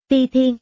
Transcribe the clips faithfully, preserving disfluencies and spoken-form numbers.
Ti Thiên.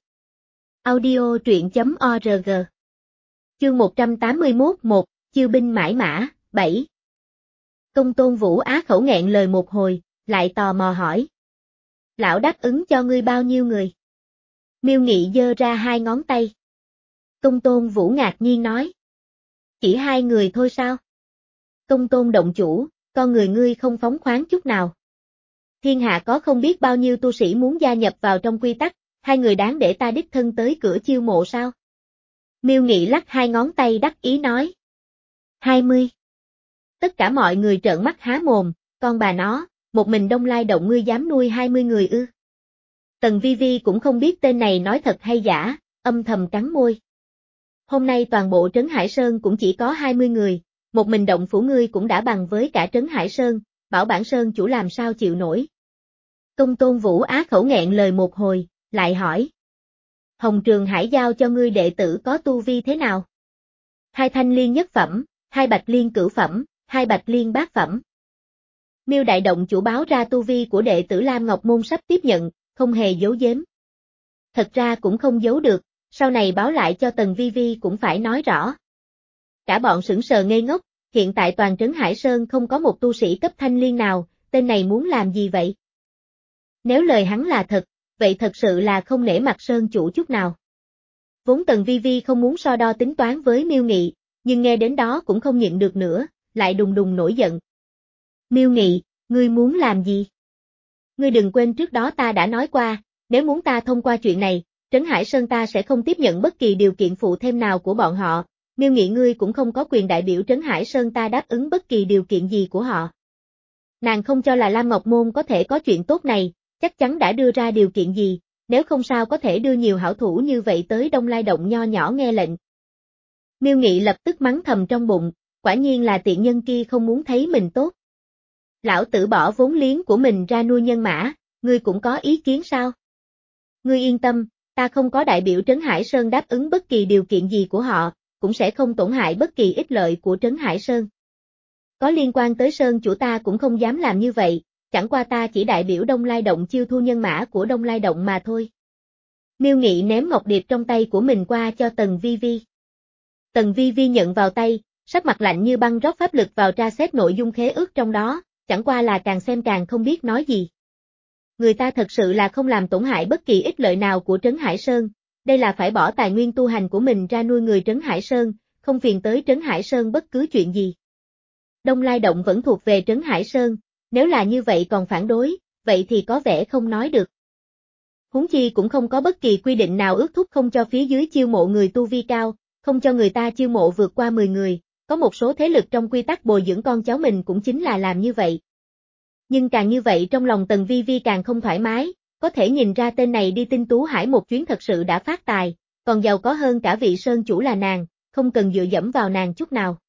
Audio truyện chấm org. Chương một trăm tám mươi mốt một, Chiêu binh mãi mã, bảy. Công Tôn Vũ á khẩu nghẹn lời một hồi, lại tò mò hỏi. Lão đáp ứng cho ngươi bao nhiêu người? Miêu Nghị giơ ra hai ngón tay. Công Tôn Vũ ngạc nhiên nói. Chỉ hai người thôi sao? Công Tôn động chủ, con người ngươi không phóng khoáng chút nào. Thiên hạ có không biết bao nhiêu tu sĩ muốn gia nhập vào trong quy tắc, hai người đáng để ta đích thân tới cửa chiêu mộ sao? Miêu Nghị lắc hai ngón tay đắc ý nói. Hai mươi. Tất cả mọi người trợn mắt há mồm, con bà nó, một mình Đông Lai Động ngươi dám nuôi hai mươi người ư? Tần Vi Vi cũng không biết tên này nói thật hay giả, âm thầm cắn môi. Hôm nay toàn bộ Trấn Hải Sơn cũng chỉ có hai mươi người, một mình động phủ ngươi cũng đã bằng với cả Trấn Hải Sơn, bảo bản Sơn chủ làm sao chịu nổi. Công Tôn Vũ á khẩu nghẹn lời một hồi, lại hỏi. Hồng Trường Hải giao cho ngươi đệ tử có tu vi thế nào? Hai thanh liên nhất phẩm, hai bạch liên cửu phẩm, hai bạch liên bát phẩm. Miêu Đại Động chủ báo ra tu vi của đệ tử Lam Ngọc Môn sắp tiếp nhận, không hề giấu giếm. Thật ra cũng không giấu được, sau này báo lại cho Tần Vi Vi cũng phải nói rõ. Cả bọn sững sờ ngây ngốc, hiện tại toàn Trấn Hải Sơn không có một tu sĩ cấp thanh liên nào, tên này muốn làm gì vậy? Nếu lời hắn là thật, vậy thật sự là không nể mặt Sơn chủ chút nào. Vốn Tần Vi Vi không muốn so đo tính toán với Miêu Nghị, nhưng nghe đến đó cũng không nhịn được nữa, lại đùng đùng nổi giận. Miêu Nghị, ngươi muốn làm gì? Ngươi đừng quên trước đó ta đã nói qua, nếu muốn ta thông qua chuyện này, Trấn Hải Sơn ta sẽ không tiếp nhận bất kỳ điều kiện phụ thêm nào của bọn họ. Miêu Nghị ngươi cũng không có quyền đại biểu Trấn Hải Sơn ta đáp ứng bất kỳ điều kiện gì của họ. Nàng không cho là Lam Ngọc Môn có thể có chuyện tốt này, chắc chắn đã đưa ra điều kiện gì, nếu không sao có thể đưa nhiều hảo thủ như vậy tới Đông Lai Động nho nhỏ nghe lệnh. Miêu Nghị lập tức mắng thầm trong bụng, quả nhiên là tiện nhân kia không muốn thấy mình tốt. Lão tử bỏ vốn liếng của mình ra nuôi nhân mã, ngươi cũng có ý kiến sao? Ngươi yên tâm, ta không có đại biểu Trấn Hải Sơn đáp ứng bất kỳ điều kiện gì của họ, cũng sẽ không tổn hại bất kỳ ích lợi của Trấn Hải Sơn. Có liên quan tới Sơn chủ ta cũng không dám làm như vậy, chẳng qua ta chỉ đại biểu Đông Lai Động chiêu thu nhân mã của Đông Lai Động mà thôi. Miêu Nghị ném ngọc điệp trong tay của mình qua cho Tần Vi Vi. Tần Vi Vi nhận vào tay, sắc mặt lạnh như băng rót pháp lực vào tra xét nội dung khế ước trong đó, chẳng qua là càng xem càng không biết nói gì. Người ta thật sự là không làm tổn hại bất kỳ ích lợi nào của Trấn Hải Sơn, đây là phải bỏ tài nguyên tu hành của mình ra nuôi người Trấn Hải Sơn, không phiền tới Trấn Hải Sơn bất cứ chuyện gì. Đông Lai Động vẫn thuộc về Trấn Hải Sơn, nếu là như vậy còn phản đối, vậy thì có vẻ không nói được. Huống chi cũng không có bất kỳ quy định nào ước thúc không cho phía dưới chiêu mộ người tu vi cao, không cho người ta chiêu mộ vượt qua mười người, có một số thế lực trong quy tắc bồi dưỡng con cháu mình cũng chính là làm như vậy. Nhưng càng như vậy trong lòng Tần Vi Vi càng không thoải mái, có thể nhìn ra tên này đi Tinh Tú Hải một chuyến thật sự đã phát tài, còn giàu có hơn cả vị Sơn chủ là nàng, không cần dựa dẫm vào nàng chút nào.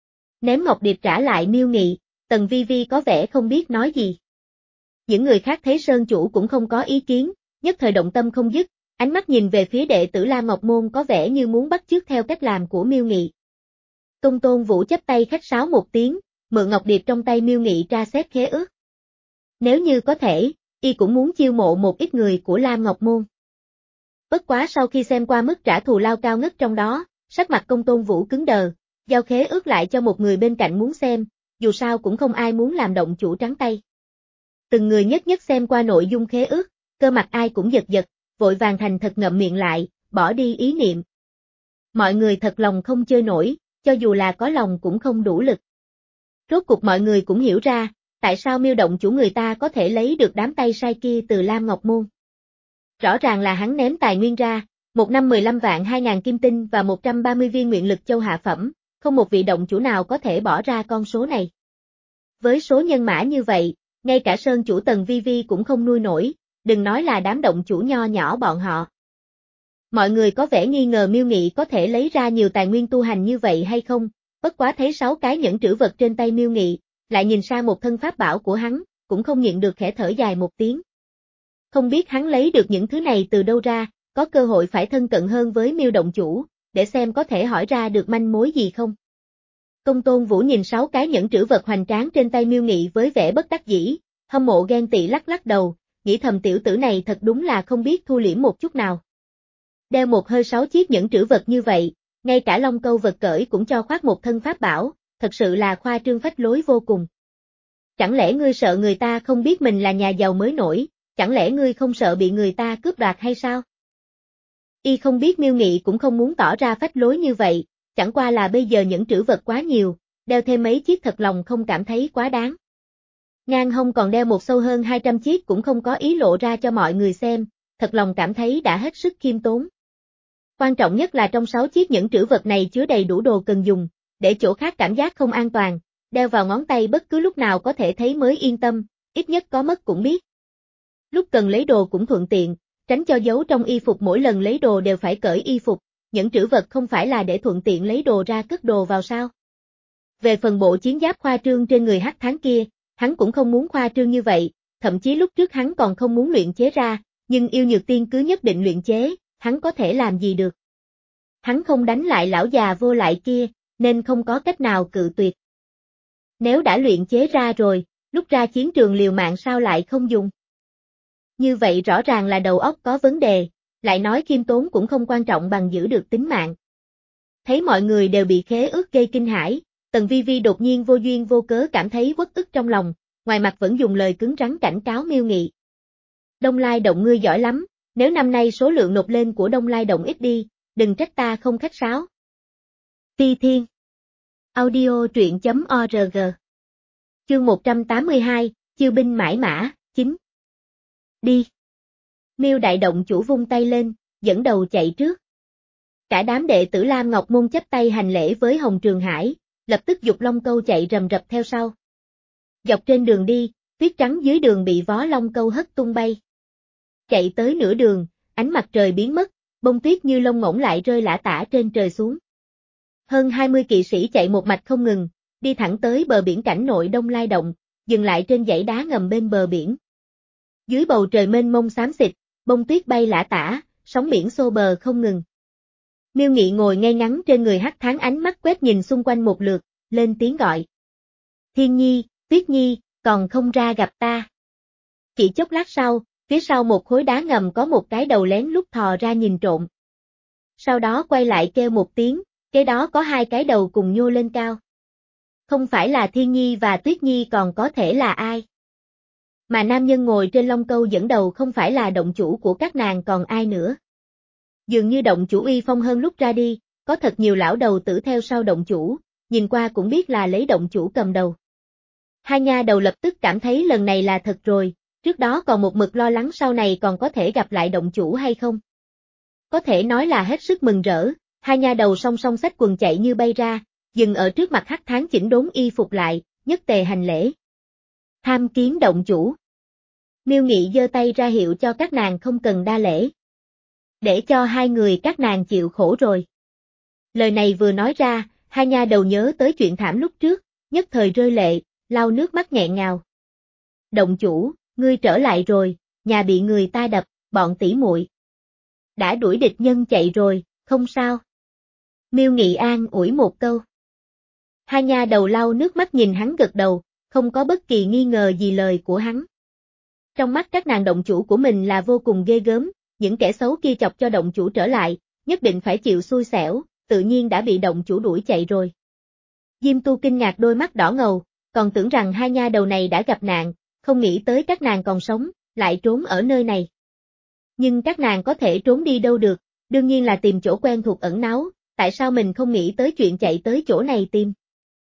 Ném ngọc điệp trả lại Miêu Nghị, Tần Vi Vi có vẻ không biết nói gì. Những người khác thấy Sơn chủ cũng không có ý kiến, nhất thời động tâm không dứt, ánh mắt nhìn về phía đệ tử Lam Ngọc Môn có vẻ như muốn bắt chước theo cách làm của Miêu Nghị. Công Tôn Vũ chắp tay khách sáo một tiếng, mượn ngọc điệp trong tay Miêu Nghị tra xét khế ước. Nếu như có thể, y cũng muốn chiêu mộ một ít người của Lam Ngọc Môn. Bất quá sau khi xem qua mức trả thù lao cao ngất trong đó, sắc mặt Công Tôn Vũ cứng đờ, giao khế ước lại cho một người bên cạnh muốn xem, dù sao cũng không ai muốn làm động chủ trắng tay. Từng người nhất nhất xem qua nội dung khế ước, cơ mặt ai cũng giật giật, vội vàng thành thật ngậm miệng lại, bỏ đi ý niệm. Mọi người thật lòng không chơi nổi, cho dù là có lòng cũng không đủ lực. Rốt cuộc mọi người cũng hiểu ra, tại sao Miêu động chủ người ta có thể lấy được đám tay sai kia từ Lam Ngọc Môn. Rõ ràng là hắn ném tài nguyên ra, một năm mười lăm vạn hai ngàn kim tinh và một trăm ba mươi viên nguyện lực châu hạ phẩm, không một vị động chủ nào có thể bỏ ra con số này. Với số nhân mã như vậy, ngay cả Sơn chủ Tần Vi Vi cũng không nuôi nổi, đừng nói là đám động chủ nho nhỏ bọn họ. Mọi người có vẻ nghi ngờ Miêu Nghị có thể lấy ra nhiều tài nguyên tu hành như vậy hay không, bất quá thấy sáu cái nhẫn trữ vật trên tay Miêu Nghị, lại nhìn sang một thân pháp bảo của hắn, cũng không nhịn được khẽ thở dài một tiếng. Không biết hắn lấy được những thứ này từ đâu ra, có cơ hội phải thân cận hơn với Miêu động chủ, để xem có thể hỏi ra được manh mối gì không. Công Tôn Vũ nhìn sáu cái nhẫn trữ vật hoành tráng trên tay Miêu Nghị với vẻ bất đắc dĩ, hâm mộ ghen tị lắc lắc đầu, nghĩ thầm tiểu tử này thật đúng là không biết thu liễm một chút nào. Đeo một hơi sáu chiếc nhẫn trữ vật như vậy, ngay cả Long Câu vật cởi cũng cho khoác một thân pháp bảo, thật sự là khoa trương phách lối vô cùng. Chẳng lẽ ngươi sợ người ta không biết mình là nhà giàu mới nổi, chẳng lẽ ngươi không sợ bị người ta cướp đoạt hay sao? Y không biết Miêu Nghị cũng không muốn tỏ ra phách lối như vậy, chẳng qua là bây giờ nhẫn trữ vật quá nhiều, đeo thêm mấy chiếc thật lòng không cảm thấy quá đáng. Ngang hông còn đeo một sâu hơn hai trăm chiếc cũng không có ý lộ ra cho mọi người xem, thật lòng cảm thấy đã hết sức khiêm tốn. Quan trọng nhất là trong sáu chiếc nhẫn trữ vật này chứa đầy đủ đồ cần dùng, để chỗ khác cảm giác không an toàn, đeo vào ngón tay bất cứ lúc nào có thể thấy mới yên tâm, ít nhất có mất cũng biết. Lúc cần lấy đồ cũng thuận tiện, tránh cho giấu trong y phục mỗi lần lấy đồ đều phải cởi y phục, nhẫn trữ vật không phải là để thuận tiện lấy đồ ra cất đồ vào sao. Về phần bộ chiến giáp khoa trương trên người hắc tháng kia, hắn cũng không muốn khoa trương như vậy, thậm chí lúc trước hắn còn không muốn luyện chế ra, nhưng yêu nhược tiên cứ nhất định luyện chế, hắn có thể làm gì được. Hắn không đánh lại lão già vô lại kia, nên không có cách nào cự tuyệt. Nếu đã luyện chế ra rồi, lúc ra chiến trường liều mạng sao lại không dùng? Như vậy rõ ràng là đầu óc có vấn đề, lại nói khiêm tốn cũng không quan trọng bằng giữ được tính mạng. Thấy mọi người đều bị khế ước gây kinh hãi, Tần Vi Vi đột nhiên vô duyên vô cớ cảm thấy uất ức trong lòng, ngoài mặt vẫn dùng lời cứng rắn cảnh cáo Miêu Nghị. Đông Lai Động ngươi giỏi lắm, nếu năm nay số lượng nộp lên của Đông Lai Động ít đi, đừng trách ta không khách sáo. Phi Thiên Audio truyện chấm org Chương một trăm tám mươi hai, Chiêu binh mãi mã, chín. Đi. Miêu Đại Động chủ vung tay lên, dẫn đầu chạy trước. Cả đám đệ tử Lam Ngọc Môn chắp tay hành lễ với Hồng Trường Hải, lập tức giục Long Câu chạy rầm rập theo sau. Dọc trên đường đi, tuyết trắng dưới đường bị vó Long Câu hất tung bay. Chạy tới nửa đường, ánh mặt trời biến mất, bông tuyết như lông ngỗng lại rơi lả tả trên trời xuống. Hơn hai mươi kỵ sĩ chạy một mạch không ngừng, đi thẳng tới bờ biển cảnh nội Đông Lai Động, dừng lại trên dãy đá ngầm bên bờ biển. Dưới bầu trời mênh mông xám xịt, bông tuyết bay lả tả, sóng biển xô bờ không ngừng. Miêu Nghị ngồi ngay ngắn trên người hắc tháng, ánh mắt quét nhìn xung quanh một lượt, lên tiếng gọi. Thiên Nhi, Tuyết Nhi, còn không ra gặp ta. Chỉ chốc lát sau, phía sau một khối đá ngầm có một cái đầu lén lút thò ra nhìn trộm. Sau đó quay lại kêu một tiếng, kế đó có hai cái đầu cùng nhô lên cao. Không phải là Thiên Nhi và Tuyết Nhi còn có thể là ai? Mà nam nhân ngồi trên Long Câu dẫn đầu không phải là động chủ của các nàng còn ai nữa. Dường như động chủ uy phong hơn lúc ra đi, có thật nhiều lão đầu tử theo sau động chủ, nhìn qua cũng biết là lấy động chủ cầm đầu. Hai nha đầu lập tức cảm thấy lần này là thật rồi, trước đó còn một mực lo lắng sau này còn có thể gặp lại động chủ hay không. Có thể nói là hết sức mừng rỡ, hai nha đầu song song xách quần chạy như bay ra, dừng ở trước mặt hắc tháng chỉnh đốn y phục lại, nhất tề hành lễ. Tham kiến động chủ. Miêu Nghị giơ tay ra hiệu cho các nàng không cần đa lễ. Để cho hai người các nàng chịu khổ rồi. Lời này vừa nói ra, hai nha đầu nhớ tới chuyện thảm lúc trước, nhất thời rơi lệ, lau nước mắt nghẹn ngào. Động chủ, ngươi trở lại rồi, nhà bị người ta đập, bọn tỷ muội đã đuổi địch nhân chạy rồi, không sao. Miêu Nghị an ủi một câu. Hai nha đầu lau nước mắt nhìn hắn gật đầu, không có bất kỳ nghi ngờ gì lời của hắn. Trong mắt các nàng động chủ của mình là vô cùng ghê gớm, những kẻ xấu kia chọc cho động chủ trở lại, nhất định phải chịu xui xẻo, tự nhiên đã bị động chủ đuổi chạy rồi. Diêm Tu kinh ngạc đôi mắt đỏ ngầu, còn tưởng rằng hai nha đầu này đã gặp nạn, không nghĩ tới các nàng còn sống, lại trốn ở nơi này. Nhưng các nàng có thể trốn đi đâu được, đương nhiên là tìm chỗ quen thuộc ẩn náu, tại sao mình không nghĩ tới chuyện chạy tới chỗ này tìm?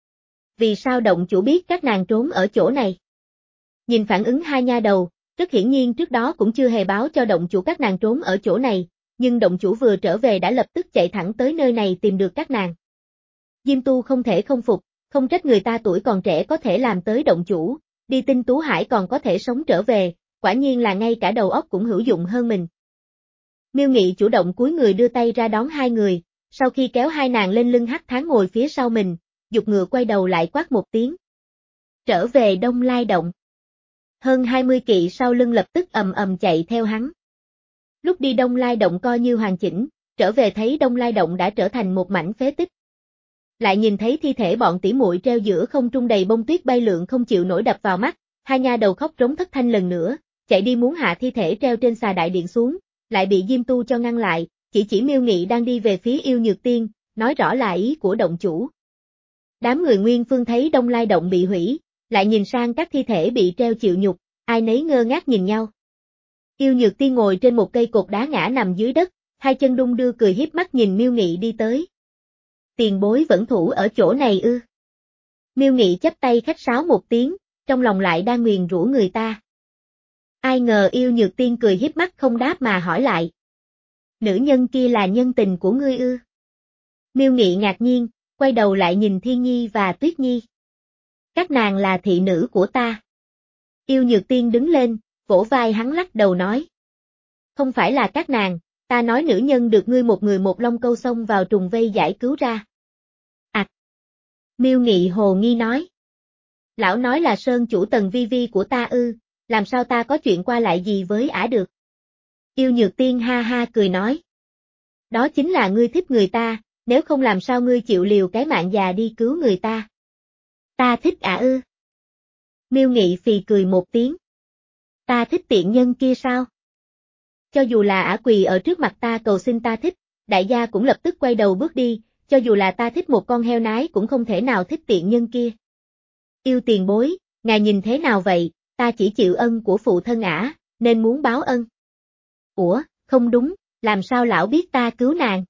Vì sao động chủ biết các nàng trốn ở chỗ này? Nhìn phản ứng hai nha đầu, rất hiển nhiên trước đó cũng chưa hề báo cho động chủ các nàng trốn ở chỗ này, nhưng động chủ vừa trở về đã lập tức chạy thẳng tới nơi này tìm được các nàng. Diêm Tu không thể không phục, không trách người ta tuổi còn trẻ có thể làm tới động chủ, đi Tinh Tú Hải còn có thể sống trở về, quả nhiên là ngay cả đầu óc cũng hữu dụng hơn mình. Miêu Nghị chủ động cúi người đưa tay ra đón hai người, sau khi kéo hai nàng lên lưng hắc tháng ngồi phía sau mình, giục ngựa quay đầu lại quát một tiếng. Trở về Đông Lai Động. Hơn hai mươi kỵ sau lưng lập tức ầm ầm chạy theo hắn. Lúc đi Đông Lai Động coi như hoàn chỉnh, trở về thấy Đông Lai Động đã trở thành một mảnh phế tích. Lại nhìn thấy thi thể bọn tỉ muội treo giữa không trung đầy bông tuyết bay lượn không chịu nổi đập vào mắt, hai nha đầu khóc rống thất thanh lần nữa, chạy đi muốn hạ thi thể treo trên xà đại điện xuống, lại bị Diêm Tu cho ngăn lại, chỉ chỉ Miêu Nghị đang đi về phía Yêu Nhược Tiên, nói rõ là ý của động chủ. Đám người Nguyên Phương thấy Đông Lai động bị hủy, lại nhìn sang các thi thể bị treo chịu nhục, ai nấy ngơ ngác nhìn nhau. Yêu Nhược Tiên ngồi trên một cây cột đá ngã nằm dưới đất, hai chân đung đưa cười hiếp mắt nhìn Miêu Nghị đi tới. Tiền bối vẫn thủ ở chỗ này ư? Miêu Nghị chắp tay khách sáo một tiếng, trong lòng lại đang nguyền rủa người ta. Ai ngờ Yêu Nhược Tiên cười hiếp mắt không đáp mà hỏi lại. Nữ nhân kia là nhân tình của ngươi ư? Miêu Nghị ngạc nhiên, quay đầu lại nhìn Thiên Nhi và Tuyết Nhi. Các nàng là thị nữ của ta. Yêu Nhược Tiên đứng lên, vỗ vai hắn lắc đầu nói. Không phải là các nàng, ta nói nữ nhân được ngươi một người một long câu xông vào trùng vây giải cứu ra. À! Miêu Nghị hồ nghi nói. Lão nói là Sơn chủ Tần Vi Vi của ta ư, làm sao ta có chuyện qua lại gì với ả được? Yêu Nhược Tiên ha ha cười nói. Đó chính là ngươi thích người ta, nếu không làm sao ngươi chịu liều cái mạng già đi cứu người ta. Ta thích ả ư? Miêu Nghị phì cười một tiếng. Ta thích tiện nhân kia sao? Cho dù là ả quỳ ở trước mặt ta cầu xin ta thích, đại gia cũng lập tức quay đầu bước đi, cho dù là ta thích một con heo nái cũng không thể nào thích tiện nhân kia. Yêu tiền bối, ngài nhìn thế nào vậy, ta chỉ chịu ân của phụ thân ả, nên muốn báo ân. Ủa, không đúng, làm sao lão biết ta cứu nàng?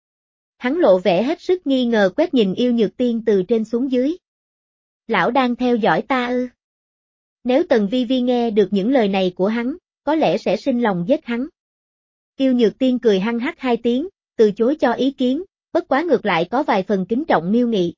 Hắn lộ vẻ hết sức nghi ngờ quét nhìn Yêu Nhược Tiên từ trên xuống dưới. Lão đang theo dõi ta ư? Nếu Tần Vi Vi nghe được những lời này của hắn, có lẽ sẽ sinh lòng giết hắn. Yêu Nhược Tiên cười hăng hắc hai tiếng, từ chối cho ý kiến, bất quá ngược lại có vài phần kính trọng Miêu Nghị.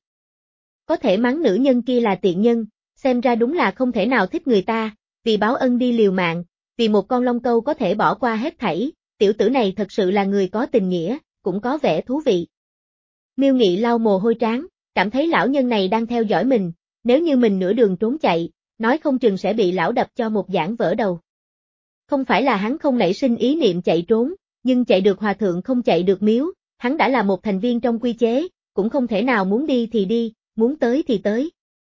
Có thể mắng nữ nhân kia là tiện nhân, xem ra đúng là không thể nào thích người ta, vì báo ân đi liều mạng, vì một con long câu có thể bỏ qua hết thảy, tiểu tử này thật sự là người có tình nghĩa, cũng có vẻ thú vị. Miêu Nghị lau mồ hôi trán, cảm thấy lão nhân này đang theo dõi mình, nếu như mình nửa đường trốn chạy, nói không chừng sẽ bị lão đập cho một giảng vỡ đầu. Không phải là hắn không nảy sinh ý niệm chạy trốn, nhưng chạy được hòa thượng không chạy được miếu, hắn đã là một thành viên trong quy chế, cũng không thể nào muốn đi thì đi, muốn tới thì tới.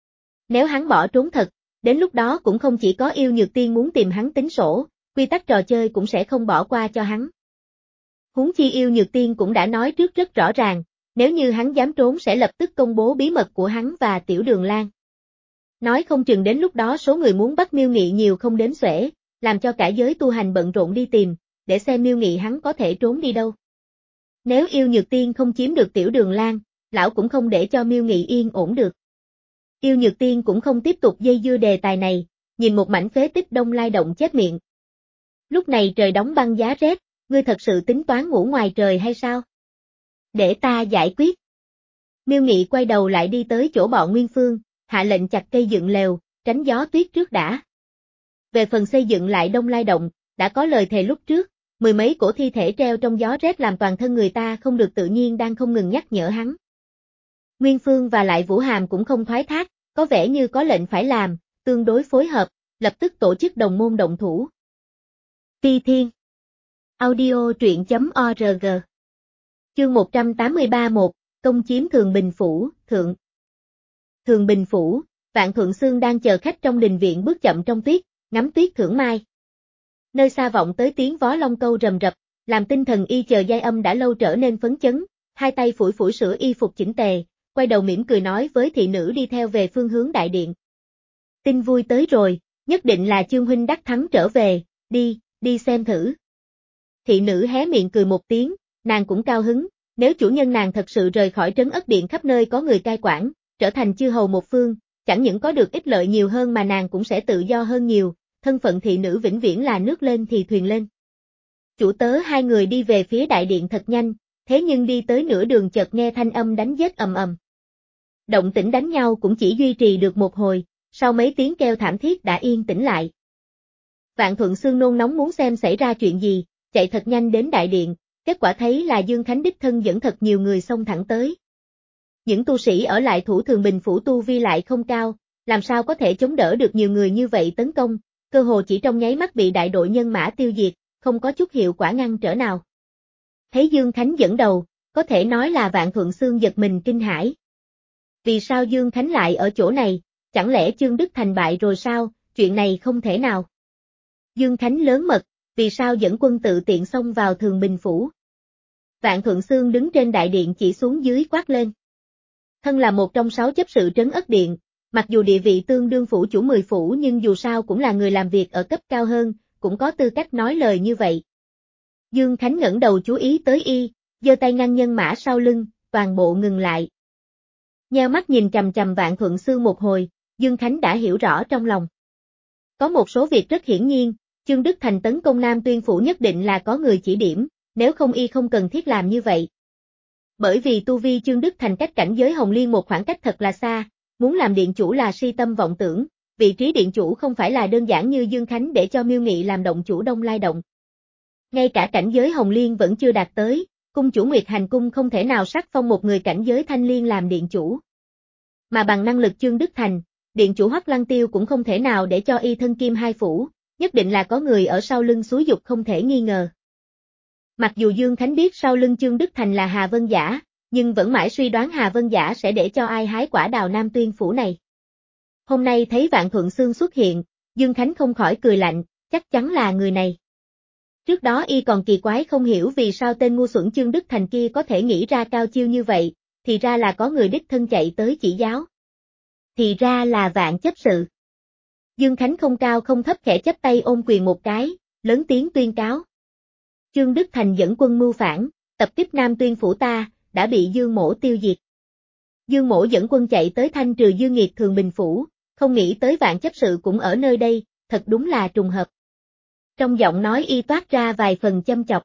Nếu hắn bỏ trốn thật, đến lúc đó cũng không chỉ có Yêu Nhược Tiên muốn tìm hắn tính sổ, quy tắc trò chơi cũng sẽ không bỏ qua cho hắn. Huống chi Yêu Nhược Tiên cũng đã nói trước rất rõ ràng, nếu như hắn dám trốn sẽ lập tức công bố bí mật của hắn và Tiểu Đường Lan. Nói không chừng đến lúc đó số người muốn bắt Miêu Nghị nhiều không đếm xuể, làm cho cả giới tu hành bận rộn đi tìm, để xem Miêu Nghị hắn có thể trốn đi đâu. Nếu Yêu Nhược Tiên không chiếm được Tiểu Đường Lan, lão cũng không để cho Miêu Nghị yên ổn được. Yêu Nhược Tiên cũng không tiếp tục dây dưa đề tài này, nhìn một mảnh phế tích Đông Lai động chép miệng. Lúc này trời đóng băng giá rét, ngươi thật sự tính toán ngủ ngoài trời hay sao? Để ta giải quyết. Miêu Nghị quay đầu lại đi tới chỗ bọn Nguyên Phương, hạ lệnh chặt cây dựng lều, tránh gió tuyết trước đã. Về phần xây dựng lại Đông Lai động, đã có lời thề lúc trước, mười mấy cổ thi thể treo trong gió rét làm toàn thân người ta không được tự nhiên đang không ngừng nhắc nhở hắn. Nguyên Phương và lại Vũ Hàm cũng không thoái thác, có vẻ như có lệnh phải làm, tương đối phối hợp, lập tức tổ chức đồng môn động thủ. Ti Thiên Audio truyện chấm org Chương một trăm tám mươi ba một, công chiếm Thường Bình Phủ, Thượng. Thường Bình Phủ, Vạn Thuận Xương đang chờ khách trong đình viện bước chậm trong tuyết, ngắm tuyết thưởng mai. Nơi xa vọng tới tiếng vó long câu rầm rập, làm tinh thần y chờ giai âm đã lâu trở nên phấn chấn, hai tay phủi phủi sửa y phục chỉnh tề, quay đầu mỉm cười nói với thị nữ đi theo về phương hướng đại điện. Tin vui tới rồi, nhất định là Chương huynh đắc thắng trở về, đi, đi xem thử. Thị nữ hé miệng cười một tiếng, nàng cũng cao hứng, nếu chủ nhân nàng thật sự rời khỏi trấn ất điện khắp nơi có người cai quản, trở thành chư hầu một phương, chẳng những có được ích lợi nhiều hơn mà nàng cũng sẽ tự do hơn nhiều, thân phận thị nữ vĩnh viễn là nước lên thì thuyền lên. Chủ tớ hai người đi về phía đại điện thật nhanh, thế nhưng đi tới nửa đường chợt nghe thanh âm đánh giết ầm ầm. Động tĩnh đánh nhau cũng chỉ duy trì được một hồi, sau mấy tiếng kêu thảm thiết đã yên tĩnh lại. Vạn Thuận Xương nôn nóng muốn xem xảy ra chuyện gì, chạy thật nhanh đến đại điện, kết quả thấy là Dương Khánh đích thân dẫn thật nhiều người xông thẳng tới. Những tu sĩ ở lại thủ Thường Bình Phủ tu vi lại không cao, làm sao có thể chống đỡ được nhiều người như vậy tấn công, cơ hồ chỉ trong nháy mắt bị đại đội nhân mã tiêu diệt, không có chút hiệu quả ngăn trở nào. Thấy Dương Khánh dẫn đầu, có thể nói là Vạn Thuận Xương giật mình kinh hãi. Vì sao Dương Khánh lại ở chỗ này, chẳng lẽ Chương Đức thành bại rồi sao, chuyện này không thể nào. Dương Khánh lớn mật, vì sao dẫn quân tự tiện xông vào Thường Bình Phủ? Vạn Thuận Xương đứng trên đại điện chỉ xuống dưới quát lên. Thân là một trong sáu chấp sự trấn Ất Điện, mặc dù địa vị tương đương phủ chủ mười phủ nhưng dù sao cũng là người làm việc ở cấp cao hơn, cũng có tư cách nói lời như vậy. Dương Khánh ngẩng đầu chú ý tới y, giơ tay ngăn nhân mã sau lưng, toàn bộ ngừng lại. Nheo mắt nhìn chằm chằm Vạn Thuận Xương một hồi, Dương Khánh đã hiểu rõ trong lòng. Có một số việc rất hiển nhiên, Chương Đức Thành tấn công Nam Tuyên Phủ nhất định là có người chỉ điểm, nếu không y không cần thiết làm như vậy. Bởi vì tu vi Chương Đức Thành cách cảnh giới Hồng Liên một khoảng cách thật là xa, muốn làm điện chủ là si tâm vọng tưởng, vị trí điện chủ không phải là đơn giản như Dương Khánh để cho Miêu Nghị làm động chủ Đông Lai Động. Ngay cả cảnh giới Hồng Liên vẫn chưa đạt tới, cung chủ Nguyệt Hành Cung không thể nào sắc phong một người cảnh giới Thanh Liên làm điện chủ. Mà bằng năng lực Chương Đức Thành, điện chủ Hoắc Lăng Tiêu cũng không thể nào để cho y thân kim hai phủ, nhất định là có người ở sau lưng xúi giục không thể nghi ngờ. Mặc dù Dương Khánh biết sau lưng Chương Đức Thành là Hà Vân Giả, nhưng vẫn mãi suy đoán Hà Vân Giả sẽ để cho ai hái quả đào Nam Tuyên Phủ này. Hôm nay thấy Vạn Thuận Xương xuất hiện, Dương Khánh không khỏi cười lạnh, chắc chắn là người này. Trước đó y còn kỳ quái không hiểu vì sao tên ngu xuẩn Chương Đức Thành kia có thể nghĩ ra cao chiêu như vậy, thì ra là có người đích thân chạy tới chỉ giáo. Thì ra là Vạn chấp sự. Dương Khánh không cao không thấp khẽ chắp tay ôm quyền một cái, lớn tiếng tuyên cáo. Chương Đức Thành dẫn quân mưu phản, tập kích Nam Tuyên Phủ ta, đã bị Dương Mỗ tiêu diệt. Dương Mỗ dẫn quân chạy tới thanh trừ Dương Nghiệt Thường Bình Phủ, không nghĩ tới Vạn chấp sự cũng ở nơi đây, thật đúng là trùng hợp. Trong giọng nói y toát ra vài phần châm chọc.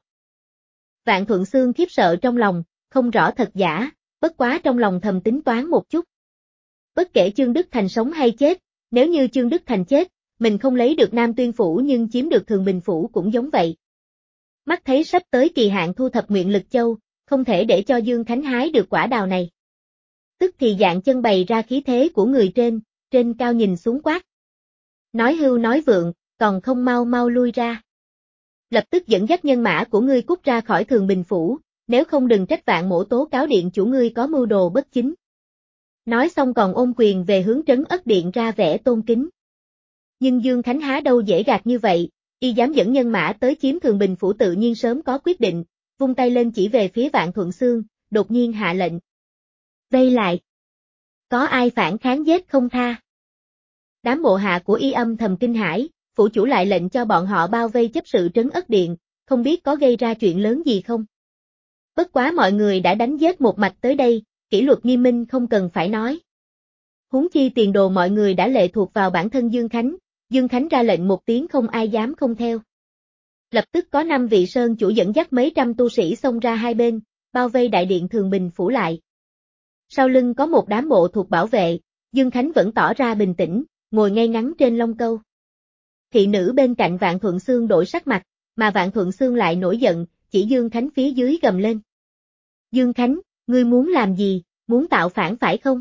Vạn Thuận Xương khiếp sợ trong lòng, không rõ thật giả, bất quá trong lòng thầm tính toán một chút. Bất kể Chương Đức Thành sống hay chết, nếu như Chương Đức Thành chết, mình không lấy được Nam Tuyên Phủ nhưng chiếm được Thường Bình Phủ cũng giống vậy. Mắt thấy sắp tới kỳ hạn thu thập nguyện lực châu, không thể để cho Dương Khánh hái được quả đào này. Tức thì dạng chân bày ra khí thế của người trên, trên cao nhìn xuống quát. Nói hưu nói vượng, còn không mau mau lui ra. Lập tức dẫn dắt nhân mã của ngươi cút ra khỏi Thường Bình Phủ, nếu không đừng trách Vạn Mỗ tố cáo điện chủ ngươi có mưu đồ bất chính. Nói xong còn ôm quyền về hướng trấn Ất Điện ra vẻ tôn kính. Nhưng Dương Khánh há đâu dễ gạt như vậy, y dám dẫn nhân mã tới chiếm Thường Bình Phủ tự nhiên sớm có quyết định, vung tay lên chỉ về phía Vạn Thuận Xương, đột nhiên hạ lệnh. Vây lại. Có ai phản kháng giết không tha. Đám bộ hạ của y âm thầm kinh hãi, phủ chủ lại lệnh cho bọn họ bao vây chấp sự trấn Ất Điện, không biết có gây ra chuyện lớn gì không. Bất quá mọi người đã đánh giết một mạch tới đây, kỷ luật nghiêm minh không cần phải nói. Huống chi tiền đồ mọi người đã lệ thuộc vào bản thân Dương Khánh, Dương Khánh ra lệnh một tiếng không ai dám không theo. Lập tức có năm vị sơn chủ dẫn dắt mấy trăm tu sĩ xông ra hai bên, bao vây đại điện Thường Bình Phủ lại. Sau lưng có một đám bộ thuộc bảo vệ, Dương Khánh vẫn tỏ ra bình tĩnh, ngồi ngay ngắn trên lông câu. Thị nữ bên cạnh Vạn Thuận Xương đổi sắc mặt, mà Vạn Thuận Xương lại nổi giận, chỉ Dương Khánh phía dưới gầm lên. Dương Khánh, ngươi muốn làm gì, muốn tạo phản phải không?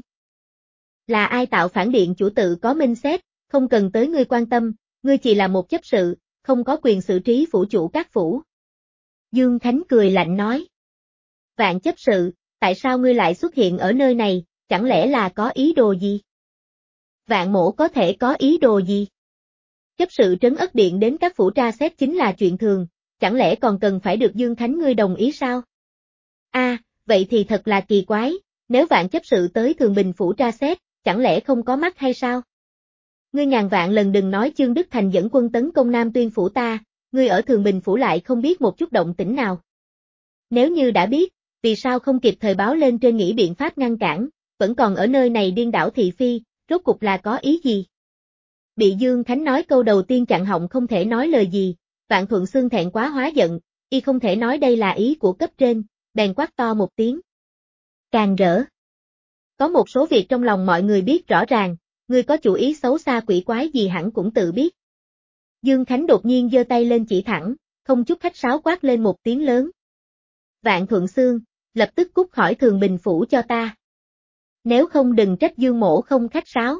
Là ai tạo phản điện chủ tự có minh xét, không cần tới ngươi quan tâm, ngươi chỉ là một chấp sự, không có quyền xử trí phủ chủ các phủ. Dương Khánh cười lạnh nói. Vạn chấp sự, tại sao ngươi lại xuất hiện ở nơi này, chẳng lẽ là có ý đồ gì? Vạn Mỗ có thể có ý đồ gì? Chấp sự trấn Ất Điện đến các phủ tra xét chính là chuyện thường, chẳng lẽ còn cần phải được Dương Khánh ngươi đồng ý sao? A, à, vậy thì thật là kỳ quái, nếu Vạn chấp sự tới Thường Bình Phủ tra xét, chẳng lẽ không có mắt hay sao? Ngươi ngàn vạn lần đừng nói Chương Đức Thành dẫn quân tấn công Nam Tuyên Phủ ta, ngươi ở Thường Bình Phủ lại không biết một chút động tĩnh nào. Nếu như đã biết, vì sao không kịp thời báo lên trên nghĩ biện pháp ngăn cản, vẫn còn ở nơi này điên đảo thị phi, rốt cục là có ý gì? Bị Dương Khánh nói câu đầu tiên chặn họng không thể nói lời gì, Vạn Thuận Xương thẹn quá hóa giận, y không thể nói đây là ý của cấp trên, bèn quát to một tiếng. Càng rỡ. Có một số việc trong lòng mọi người biết rõ ràng, ngươi có chủ ý xấu xa quỷ quái gì hẳn cũng tự biết. Dương Khánh đột nhiên giơ tay lên chỉ thẳng, không chút khách sáo quát lên một tiếng lớn. Vạn Thuận Xương, lập tức cút khỏi Thường Bình Phủ cho ta. Nếu không đừng trách Dương Mỗ không khách sáo.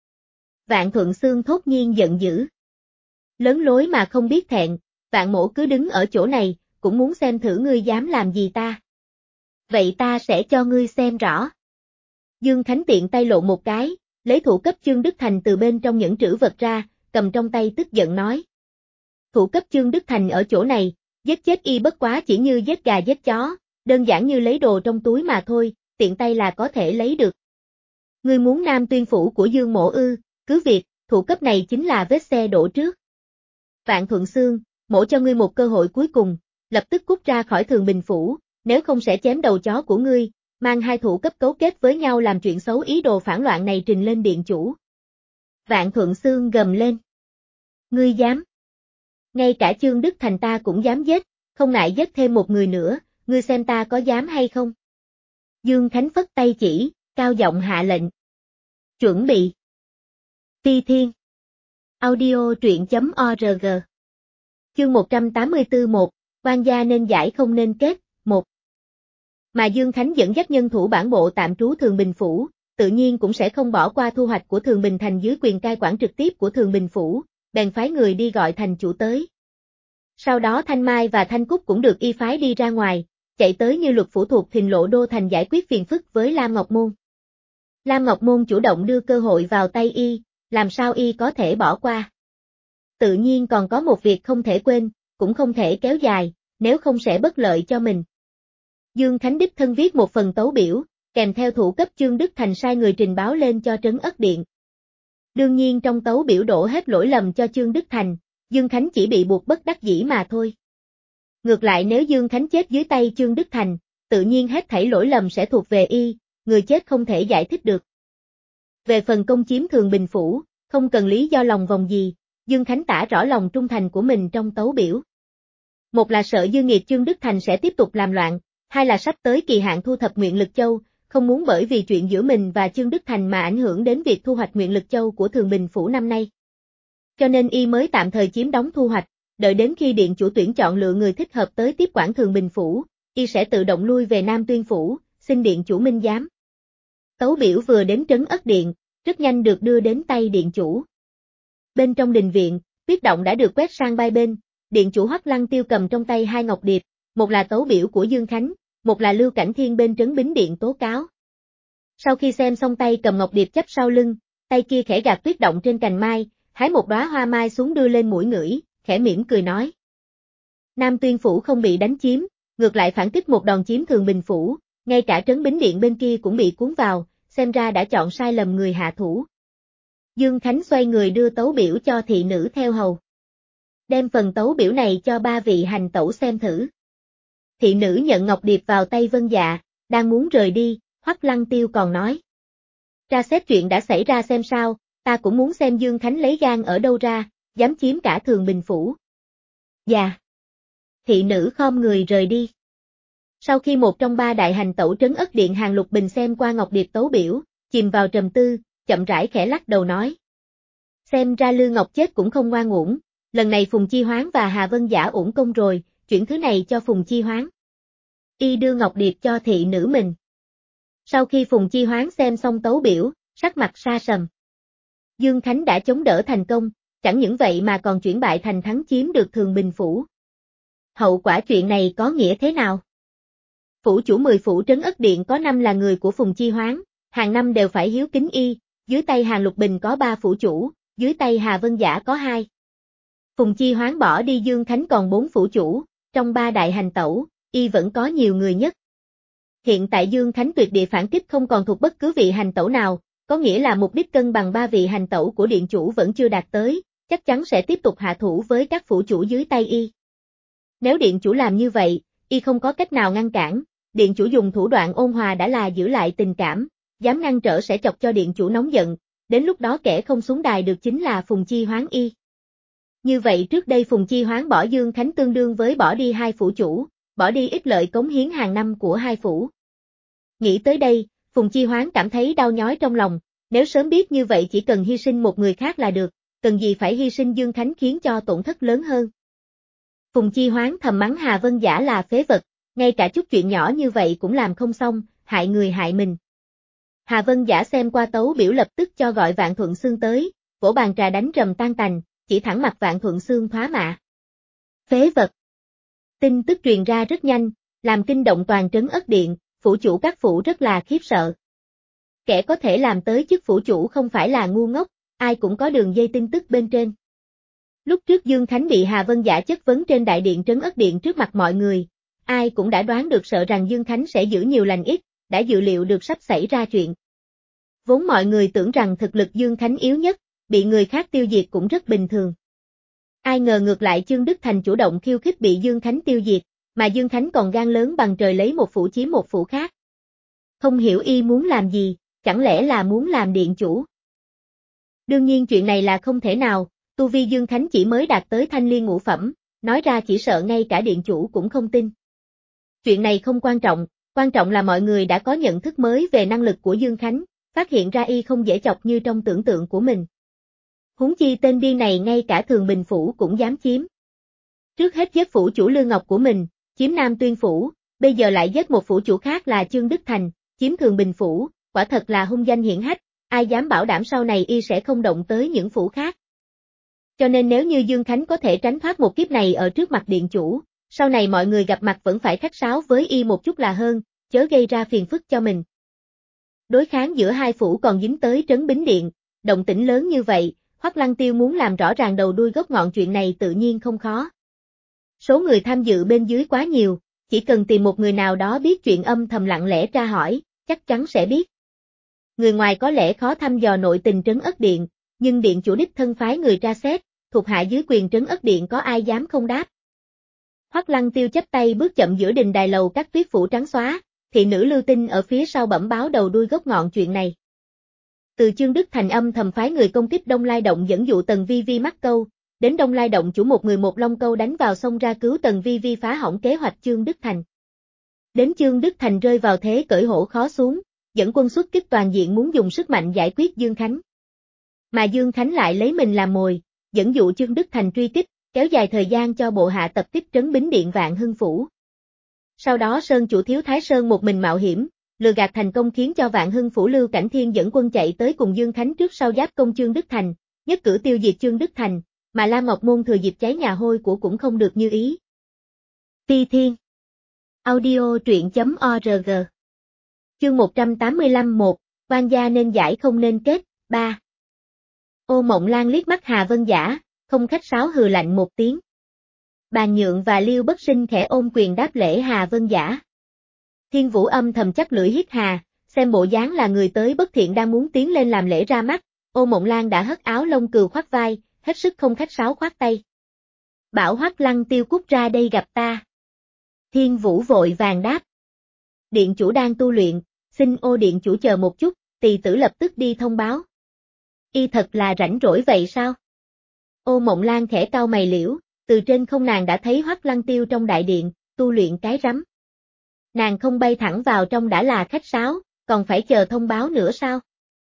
Vạn Thuận Xương thốt nhiên giận dữ. Lớn lối mà không biết thẹn, Vạn Mỗ cứ đứng ở chỗ này, cũng muốn xem thử ngươi dám làm gì ta. Vậy ta sẽ cho ngươi xem rõ. Dương Khánh tiện tay lộ một cái, lấy thủ cấp Chương Đức Thành từ bên trong những trữ vật ra, cầm trong tay tức giận nói. thủ cấp Chương Đức Thành ở chỗ này, giết chết y bất quá chỉ như giết gà giết chó, đơn giản như lấy đồ trong túi mà thôi, tiện tay là có thể lấy được. Ngươi muốn Nam Tuyên phủ của Dương Mỗ ư, cứ việc, thủ cấp này chính là vết xe đổ trước. Vạn Thuận Xương, mỗ cho ngươi một cơ hội cuối cùng, lập tức cút ra khỏi Thường Bình phủ, nếu không sẽ chém đầu chó của ngươi, mang hai thủ cấp cấu kết với nhau làm chuyện xấu ý đồ phản loạn này trình lên điện chủ. Vạn Thuận Xương gầm lên. Ngươi dám? Ngay cả Chương Đức Thành ta cũng dám giết, không ngại giết thêm một người nữa, ngươi xem ta có dám hay không? Dương Khánh phất tay chỉ, cao giọng hạ lệnh. Chuẩn bị. Phi Thiên. Audio truyện chấm org. Chương một trăm tám mươi tư một, quan gia nên giải không nên kết, một. Mà Dương Khánh dẫn dắt nhân thủ bản bộ tạm trú Thường Bình phủ, tự nhiên cũng sẽ không bỏ qua thu hoạch của Thường Bình thành dưới quyền cai quản trực tiếp của Thường Bình phủ, bèn phái người đi gọi thành chủ tới. Sau đó Thanh Mai và Thanh Cúc cũng được y phái đi ra ngoài, chạy tới như luật phủ thuộc Thìn Lộ Đô thành giải quyết phiền phức với Lam Ngọc Môn. Lam Ngọc Môn chủ động đưa cơ hội vào tay y, làm sao y có thể bỏ qua. Tự nhiên còn có một việc không thể quên, cũng không thể kéo dài, nếu không sẽ bất lợi cho mình. Dương Khánh đích thân viết một phần tấu biểu, kèm theo thủ cấp Chương Đức Thành sai người trình báo lên cho Trấn Ất Điện. Đương nhiên trong tấu biểu đổ hết lỗi lầm cho Chương Đức Thành, Dương Khánh chỉ bị buộc bất đắc dĩ mà thôi. Ngược lại nếu Dương Khánh chết dưới tay Chương Đức Thành, tự nhiên hết thảy lỗi lầm sẽ thuộc về y, người chết không thể giải thích được. Về phần công chiếm Thường Bình phủ, không cần lý do lòng vòng gì, Dương Khánh tả rõ lòng trung thành của mình trong tấu biểu. Một là sợ dư nghiệt Chương Đức Thành sẽ tiếp tục làm loạn, hai là sắp tới kỳ hạn thu thập Nguyện Lực Châu, không muốn bởi vì chuyện giữa mình và Chương Đức Thành mà ảnh hưởng đến việc thu hoạch Nguyện Lực Châu của Thường Bình phủ năm nay. Cho nên y mới tạm thời chiếm đóng thu hoạch, đợi đến khi điện chủ tuyển chọn lựa người thích hợp tới tiếp quản Thường Bình phủ, y sẽ tự động lui về Nam Tuyên phủ, xin điện chủ minh giám. Tấu biểu vừa đến Trấn Ất Điện, rất nhanh được đưa đến tay điện chủ. Bên trong đình viện, tuyết động đã được quét sang hai bên, điện chủ Hoắc Lăng Tiêu cầm trong tay hai ngọc điệp, một là tấu biểu của Dương Khánh, một là Lưu Cảnh Thiên bên Trấn Bính Điện tố cáo. Sau khi xem xong tay cầm ngọc điệp chắp sau lưng, tay kia khẽ gạt tuyết động trên cành mai, hái một đóa hoa mai xuống đưa lên mũi ngửi, khẽ mỉm cười nói. Nam Tuyên phủ không bị đánh chiếm, ngược lại phản kích một đòn chiếm Thường Bình phủ, ngay cả Trấn Bính Điện bên kia cũng bị cuốn vào, xem ra đã chọn sai lầm người hạ thủ. Dương Khánh xoay người đưa tấu biểu cho thị nữ theo hầu. Đem phần tấu biểu này cho ba vị hành tẩu xem thử. Thị nữ nhận ngọc điệp vào tay vâng dạ, đang muốn rời đi, Hoắc Lăng Tiêu còn nói. Ra xét chuyện đã xảy ra xem sao, ta cũng muốn xem Dương Khánh lấy gan ở đâu ra, dám chiếm cả Thường Bình phủ. Dạ. Thị nữ khom người rời đi. Sau khi một trong ba đại hành tẩu Trấn Ất Điện Hàn Lục Bình xem qua ngọc điệp tấu biểu, chìm vào trầm tư, chậm rãi khẽ lắc đầu nói. Xem ra Lư Ngọc chết cũng không ngoan uổng, lần này Phùng Chi Hoán và Hà Vân Giả uổng công rồi, chuyển thứ này cho Phùng Chi Hoán. Y đưa ngọc điệp cho thị nữ mình. Sau khi Phùng Chi Hoán xem xong tấu biểu, sắc mặt sa sầm. Dương Khánh đã chống đỡ thành công, chẳng những vậy mà còn chuyển bại thành thắng chiếm được Thường Bình phủ. Hậu quả chuyện này có nghĩa thế nào? Phủ chủ mười phủ Trấn Ất Điện có năm là người của Phùng Chi Hoán, hàng năm đều phải hiếu kính y, dưới tay Hàn Lục Bình có ba phủ chủ, dưới tay Hà Vân Giả có hai. Phùng Chi Hoán bỏ đi Dương Khánh còn bốn phủ chủ, trong ba đại hành tẩu, y vẫn có nhiều người nhất. Hiện tại Dương Khánh tuyệt địa phản kích không còn thuộc bất cứ vị hành tẩu nào, có nghĩa là mục đích cân bằng ba vị hành tẩu của điện chủ vẫn chưa đạt tới, chắc chắn sẽ tiếp tục hạ thủ với các phủ chủ dưới tay y. Nếu điện chủ làm như vậy, y không có cách nào ngăn cản, điện chủ dùng thủ đoạn ôn hòa đã là giữ lại tình cảm, dám ngăn trở sẽ chọc cho điện chủ nóng giận, đến lúc đó kẻ không xuống đài được chính là Phùng Chi Hoán y. Như vậy trước đây Phùng Chi Hoán bỏ Dương Khánh tương đương với bỏ đi hai phủ chủ, bỏ đi ích lợi cống hiến hàng năm của hai phủ. Nghĩ tới đây, Phùng Chi Hoán cảm thấy đau nhói trong lòng, nếu sớm biết như vậy chỉ cần hy sinh một người khác là được, cần gì phải hy sinh Dương Khánh khiến cho tổn thất lớn hơn. Phùng Chi Hoán thầm mắng Hà Vân Giả là phế vật, ngay cả chút chuyện nhỏ như vậy cũng làm không xong, hại người hại mình. Hà Vân Giả xem qua tấu biểu lập tức cho gọi Vạn Thuận Xương tới, vỗ bàn trà đánh rầm tan tành, chỉ thẳng mặt Vạn Thuận Xương thoá mạ. Phế vật. Tin tức truyền ra rất nhanh, làm kinh động toàn Trấn Ất Điện, phủ chủ các phủ rất là khiếp sợ. Kẻ có thể làm tới chức phủ chủ không phải là ngu ngốc, ai cũng có đường dây tin tức bên trên. Lúc trước Dương Khánh bị Hà Vân Giả chất vấn trên đại điện Trấn Ất Điện trước mặt mọi người, ai cũng đã đoán được sợ rằng Dương Khánh sẽ giữ nhiều lành ít, đã dự liệu được sắp xảy ra chuyện. Vốn mọi người tưởng rằng thực lực Dương Khánh yếu nhất, bị người khác tiêu diệt cũng rất bình thường. Ai ngờ ngược lại Chương Đức Thành chủ động khiêu khích bị Dương Khánh tiêu diệt, mà Dương Khánh còn gan lớn bằng trời lấy một phủ chiếm một phủ khác. Không hiểu y muốn làm gì, chẳng lẽ là muốn làm điện chủ? Đương nhiên chuyện này là không thể nào, tu vi Dương Khánh chỉ mới đạt tới thanh liên ngũ phẩm, nói ra chỉ sợ ngay cả điện chủ cũng không tin. Chuyện này không quan trọng, quan trọng là mọi người đã có nhận thức mới về năng lực của Dương Khánh, phát hiện ra y không dễ chọc như trong tưởng tượng của mình. Huống chi tên điên này ngay cả Thường Bình Phủ cũng dám chiếm. Trước hết giết phủ chủ Lư Ngọc của mình, chiếm Nam Tuyên Phủ, bây giờ lại giết một phủ chủ khác là Chương Đức Thành, chiếm Thường Bình Phủ, quả thật là hung danh hiển hách, ai dám bảo đảm sau này y sẽ không động tới những phủ khác. Cho nên nếu như Dương Khánh có thể tránh thoát một kiếp này ở trước mặt điện chủ, sau này mọi người gặp mặt vẫn phải khách sáo với y một chút là hơn, chớ gây ra phiền phức cho mình. Đối kháng giữa hai phủ còn dính tới Trấn Bính Điện, động tĩnh lớn như vậy, Hoắc Lăng Tiêu muốn làm rõ ràng đầu đuôi gốc ngọn chuyện này tự nhiên không khó. Số người tham dự bên dưới quá nhiều, chỉ cần tìm một người nào đó biết chuyện âm thầm lặng lẽ tra hỏi, chắc chắn sẽ biết. Người ngoài có lẽ khó thăm dò nội tình Trấn Ất Điện, nhưng điện chủ đích thân phái người tra xét, thuộc hạ dưới quyền Trấn Ất Điện có ai dám không đáp. Hoắc Lăng Tiêu chắp tay bước chậm giữa đình đài lầu các tuyết phủ trắng xóa, thị nữ Lưu Tinh ở phía sau bẩm báo đầu đuôi gốc ngọn chuyện này. Từ Chương Đức Thành âm thầm phái người công kích Đông Lai Động dẫn dụ Tần Vi Vi mắc câu, đến Đông Lai Động chủ một người một long câu đánh vào sông ra cứu Tần Vi Vi phá hỏng kế hoạch Chương Đức Thành. Đến Chương Đức Thành rơi vào thế cởi hổ khó xuống, dẫn quân xuất kích toàn diện muốn dùng sức mạnh giải quyết Dương Khánh. Mà Dương Khánh lại lấy mình làm mồi, dẫn dụ Chương Đức Thành truy kích, kéo dài thời gian cho bộ hạ tập kích Trấn Bính Điện Vạn Hưng Phủ. Sau đó Sơn chủ Thiếu Thái Sơn một mình mạo hiểm, lừa gạt thành công khiến cho Vạn Hưng Phủ Lưu Cảnh Thiên dẫn quân chạy tới cùng Dương Khánh trước sau giáp công Chương Đức Thành, nhất cử tiêu diệt Chương Đức Thành, mà Lam Ngọc Môn thừa dịp cháy nhà hôi của cũng không được như ý. Phi Thiên Audio truyện chấm org Chương một trăm tám mươi lăm một, quan gia nên giải không nên kết, ba. Ô Mộng Lan liếc mắt Hà Vân Giả, không khách sáo hừ lạnh một tiếng. Bàn Nhượng và Liêu Bất Sinh khẽ ôm quyền đáp lễ Hà Vân Giả. Thiên Vũ âm thầm chắc lưỡi hít hà, xem bộ dáng là người tới bất thiện đang muốn tiến lên làm lễ ra mắt, Ô Mộng Lan đã hất áo lông cừu khoác vai, hết sức không khách sáo khoát tay. Bảo Hoắc Lăng Tiêu cút ra đây gặp ta. Thiên Vũ vội vàng đáp. Điện chủ đang tu luyện, xin Ô điện chủ chờ một chút, tỳ tử lập tức đi thông báo. Y thật là rảnh rỗi vậy sao? Ô Mộng Lan khẽ cau mày liễu, từ trên không nàng đã thấy Hoắc Lăng Tiêu trong đại điện, tu luyện cái rắm. Nàng không bay thẳng vào trong đã là khách sáo, còn phải chờ thông báo nữa sao?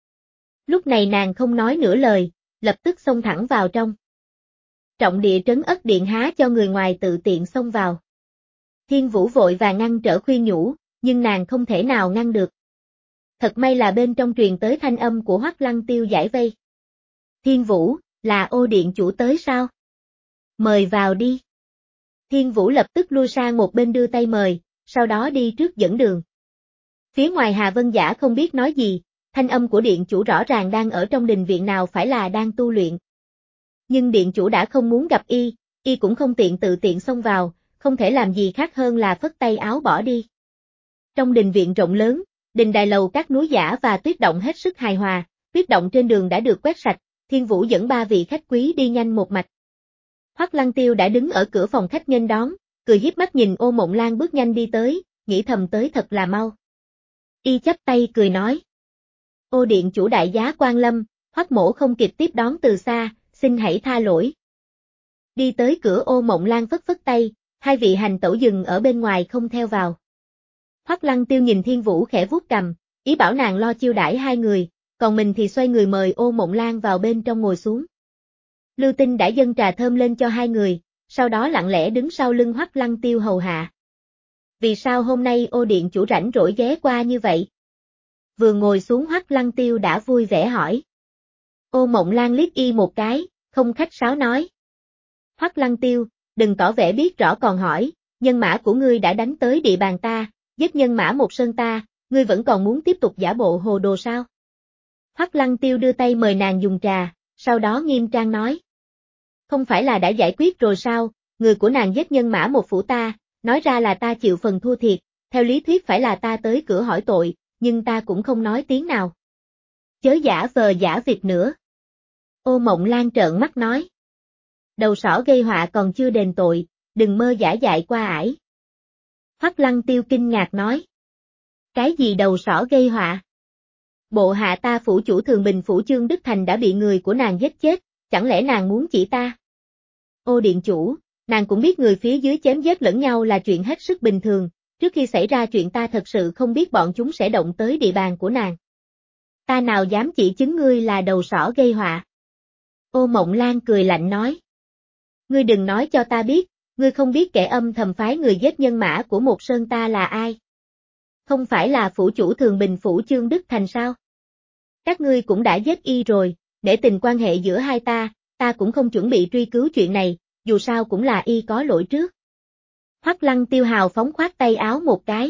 Lúc này nàng không nói nửa lời, lập tức xông thẳng vào trong. Trọng địa Trấn Ất Điện há cho người ngoài tự tiện xông vào. Thiên Vũ vội và ngăn trở khuyên nhủ, nhưng nàng không thể nào ngăn được. Thật may là bên trong truyền tới thanh âm của Hoắc Lăng Tiêu giải vây. Thiên Vũ, là Ô điện chủ tới sao? Mời vào đi. Thiên Vũ lập tức lui sang một bên đưa tay mời, sau đó đi trước dẫn đường. Phía ngoài Hà Vân Giả không biết nói gì, thanh âm của điện chủ rõ ràng đang ở trong đình viện nào phải là đang tu luyện. Nhưng điện chủ đã không muốn gặp y, y cũng không tiện tự tiện xông vào, không thể làm gì khác hơn là phất tay áo bỏ đi. Trong đình viện rộng lớn, đình đài lầu các núi giả và tuyết động hết sức hài hòa, tuyết động trên đường đã được quét sạch, Thiên Vũ dẫn ba vị khách quý đi nhanh một mạch. Hoắc Lăng Tiêu đã đứng ở cửa phòng khách nghênh đón, cười hiếp mắt nhìn Ô Mộng Lan bước nhanh đi tới, nghĩ thầm tới thật là mau. Y chắp tay cười nói. Ô điện chủ đại giá quan lâm, Hoắc mỗ không kịp tiếp đón từ xa, xin hãy tha lỗi. Đi tới cửa Ô Mộng Lan phất phất tay, hai vị hành tẩu dừng ở bên ngoài không theo vào. Hoắc Lăng Tiêu nhìn Thiên Vũ khẽ vuốt cằm, ý bảo nàng lo chiêu đãi hai người, còn mình thì xoay người mời Ô Mộng Lan vào bên trong ngồi xuống. Lưu Tinh đã dâng trà thơm lên cho hai người, sau đó lặng lẽ đứng sau lưng Hoắc Lăng Tiêu hầu hạ. Vì sao hôm nay Ô điện chủ rảnh rỗi ghé qua như vậy? Vừa ngồi xuống Hoắc Lăng Tiêu đã vui vẻ hỏi. Ô Mộng Lan liếc y một cái, không khách sáo nói. Hoắc Lăng Tiêu, đừng tỏ vẻ biết rõ còn hỏi, nhân mã của ngươi đã đánh tới địa bàn ta, giết nhân mã một sơn ta, ngươi vẫn còn muốn tiếp tục giả bộ hồ đồ sao? Hoắc Lăng Tiêu đưa tay mời nàng dùng trà, sau đó nghiêm trang nói. Không phải là đã giải quyết rồi sao, người của nàng giết nhân mã một phủ ta, nói ra là ta chịu phần thua thiệt, theo lý thuyết phải là ta tới cửa hỏi tội, nhưng ta cũng không nói tiếng nào. Chớ giả vờ giả vịt nữa. Ô Mộng Lan trợn mắt nói. Đầu sỏ gây họa còn chưa đền tội, đừng mơ giả dại qua ải. Hoắc Lăng Tiêu kinh ngạc nói. Cái gì đầu sỏ gây họa? Bộ hạ ta phủ chủ Thường Bình phủ Chương Đức Thành đã bị người của nàng giết chết, chẳng lẽ nàng muốn chỉ ta? Ô điện chủ, nàng cũng biết người phía dưới chém giết lẫn nhau là chuyện hết sức bình thường, trước khi xảy ra chuyện ta thật sự không biết bọn chúng sẽ động tới địa bàn của nàng. Ta nào dám chỉ chứng ngươi là đầu sỏ gây họa. Ô Mộng Lan cười lạnh nói. Ngươi đừng nói cho ta biết, ngươi không biết kẻ âm thầm phái người giết nhân mã của một sơn ta là ai? Không phải là phủ chủ Thường Bình phủ Chương Đức Thành sao? Các ngươi cũng đã giết y rồi, để tình quan hệ giữa hai ta, ta cũng không chuẩn bị truy cứu chuyện này, dù sao cũng là y có lỗi trước. Hoắc Lăng Tiêu hào phóng khoát tay áo một cái.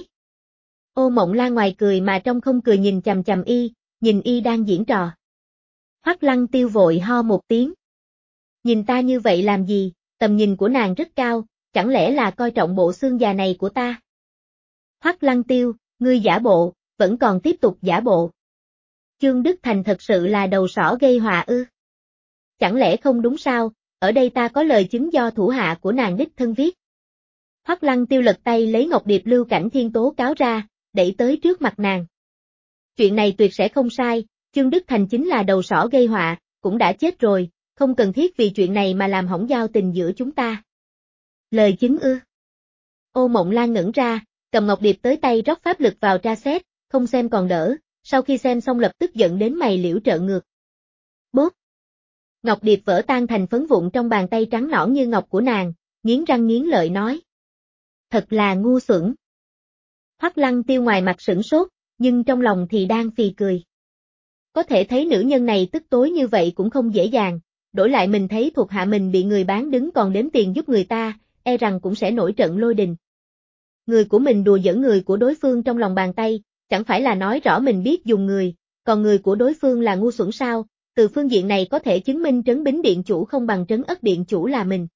Ô Mộng Lan ngoài cười mà trong không cười nhìn chằm chằm y, nhìn y đang diễn trò. Hoắc Lăng Tiêu vội ho một tiếng. Nhìn ta như vậy làm gì, tầm nhìn của nàng rất cao, chẳng lẽ là coi trọng bộ xương già này của ta? Hoắc Lăng Tiêu, ngươi giả bộ, vẫn còn tiếp tục giả bộ. Chương Đức Thành thật sự là đầu sỏ gây họa ư? Chẳng lẽ không đúng sao, ở đây ta có lời chứng do thủ hạ của nàng đích thân viết. Hoắc Lăng Tiêu lật tay lấy ngọc điệp Lưu Cảnh Thiên tố cáo ra, đẩy tới trước mặt nàng. Chuyện này tuyệt sẽ không sai, Chương Đức Thành chính là đầu sỏ gây họa, cũng đã chết rồi, không cần thiết vì chuyện này mà làm hỏng giao tình giữa chúng ta. Lời chứng ư? Ô Mộng Lan ngẩn ra, cầm ngọc điệp tới tay rót pháp lực vào tra xét, không xem còn đỡ, sau khi xem xong lập tức giận đến mày liễu trợn ngược. Bốp! Ngọc điệp vỡ tan thành phấn vụn trong bàn tay trắng nõn như ngọc của nàng, nghiến răng nghiến lợi nói. Thật là ngu xuẩn. Hoắc Lăng Tiêu ngoài mặt sửng sốt, nhưng trong lòng thì đang phì cười. Có thể thấy nữ nhân này tức tối như vậy cũng không dễ dàng, đổi lại mình thấy thuộc hạ mình bị người bán đứng còn đếm tiền giúp người ta, e rằng cũng sẽ nổi trận lôi đình. Người của mình đùa giỡn người của đối phương trong lòng bàn tay, chẳng phải là nói rõ mình biết dùng người, còn người của đối phương là ngu xuẩn sao, từ phương diện này có thể chứng minh Trấn Bính Điện Chủ không bằng Trấn Ất Điện Chủ là mình.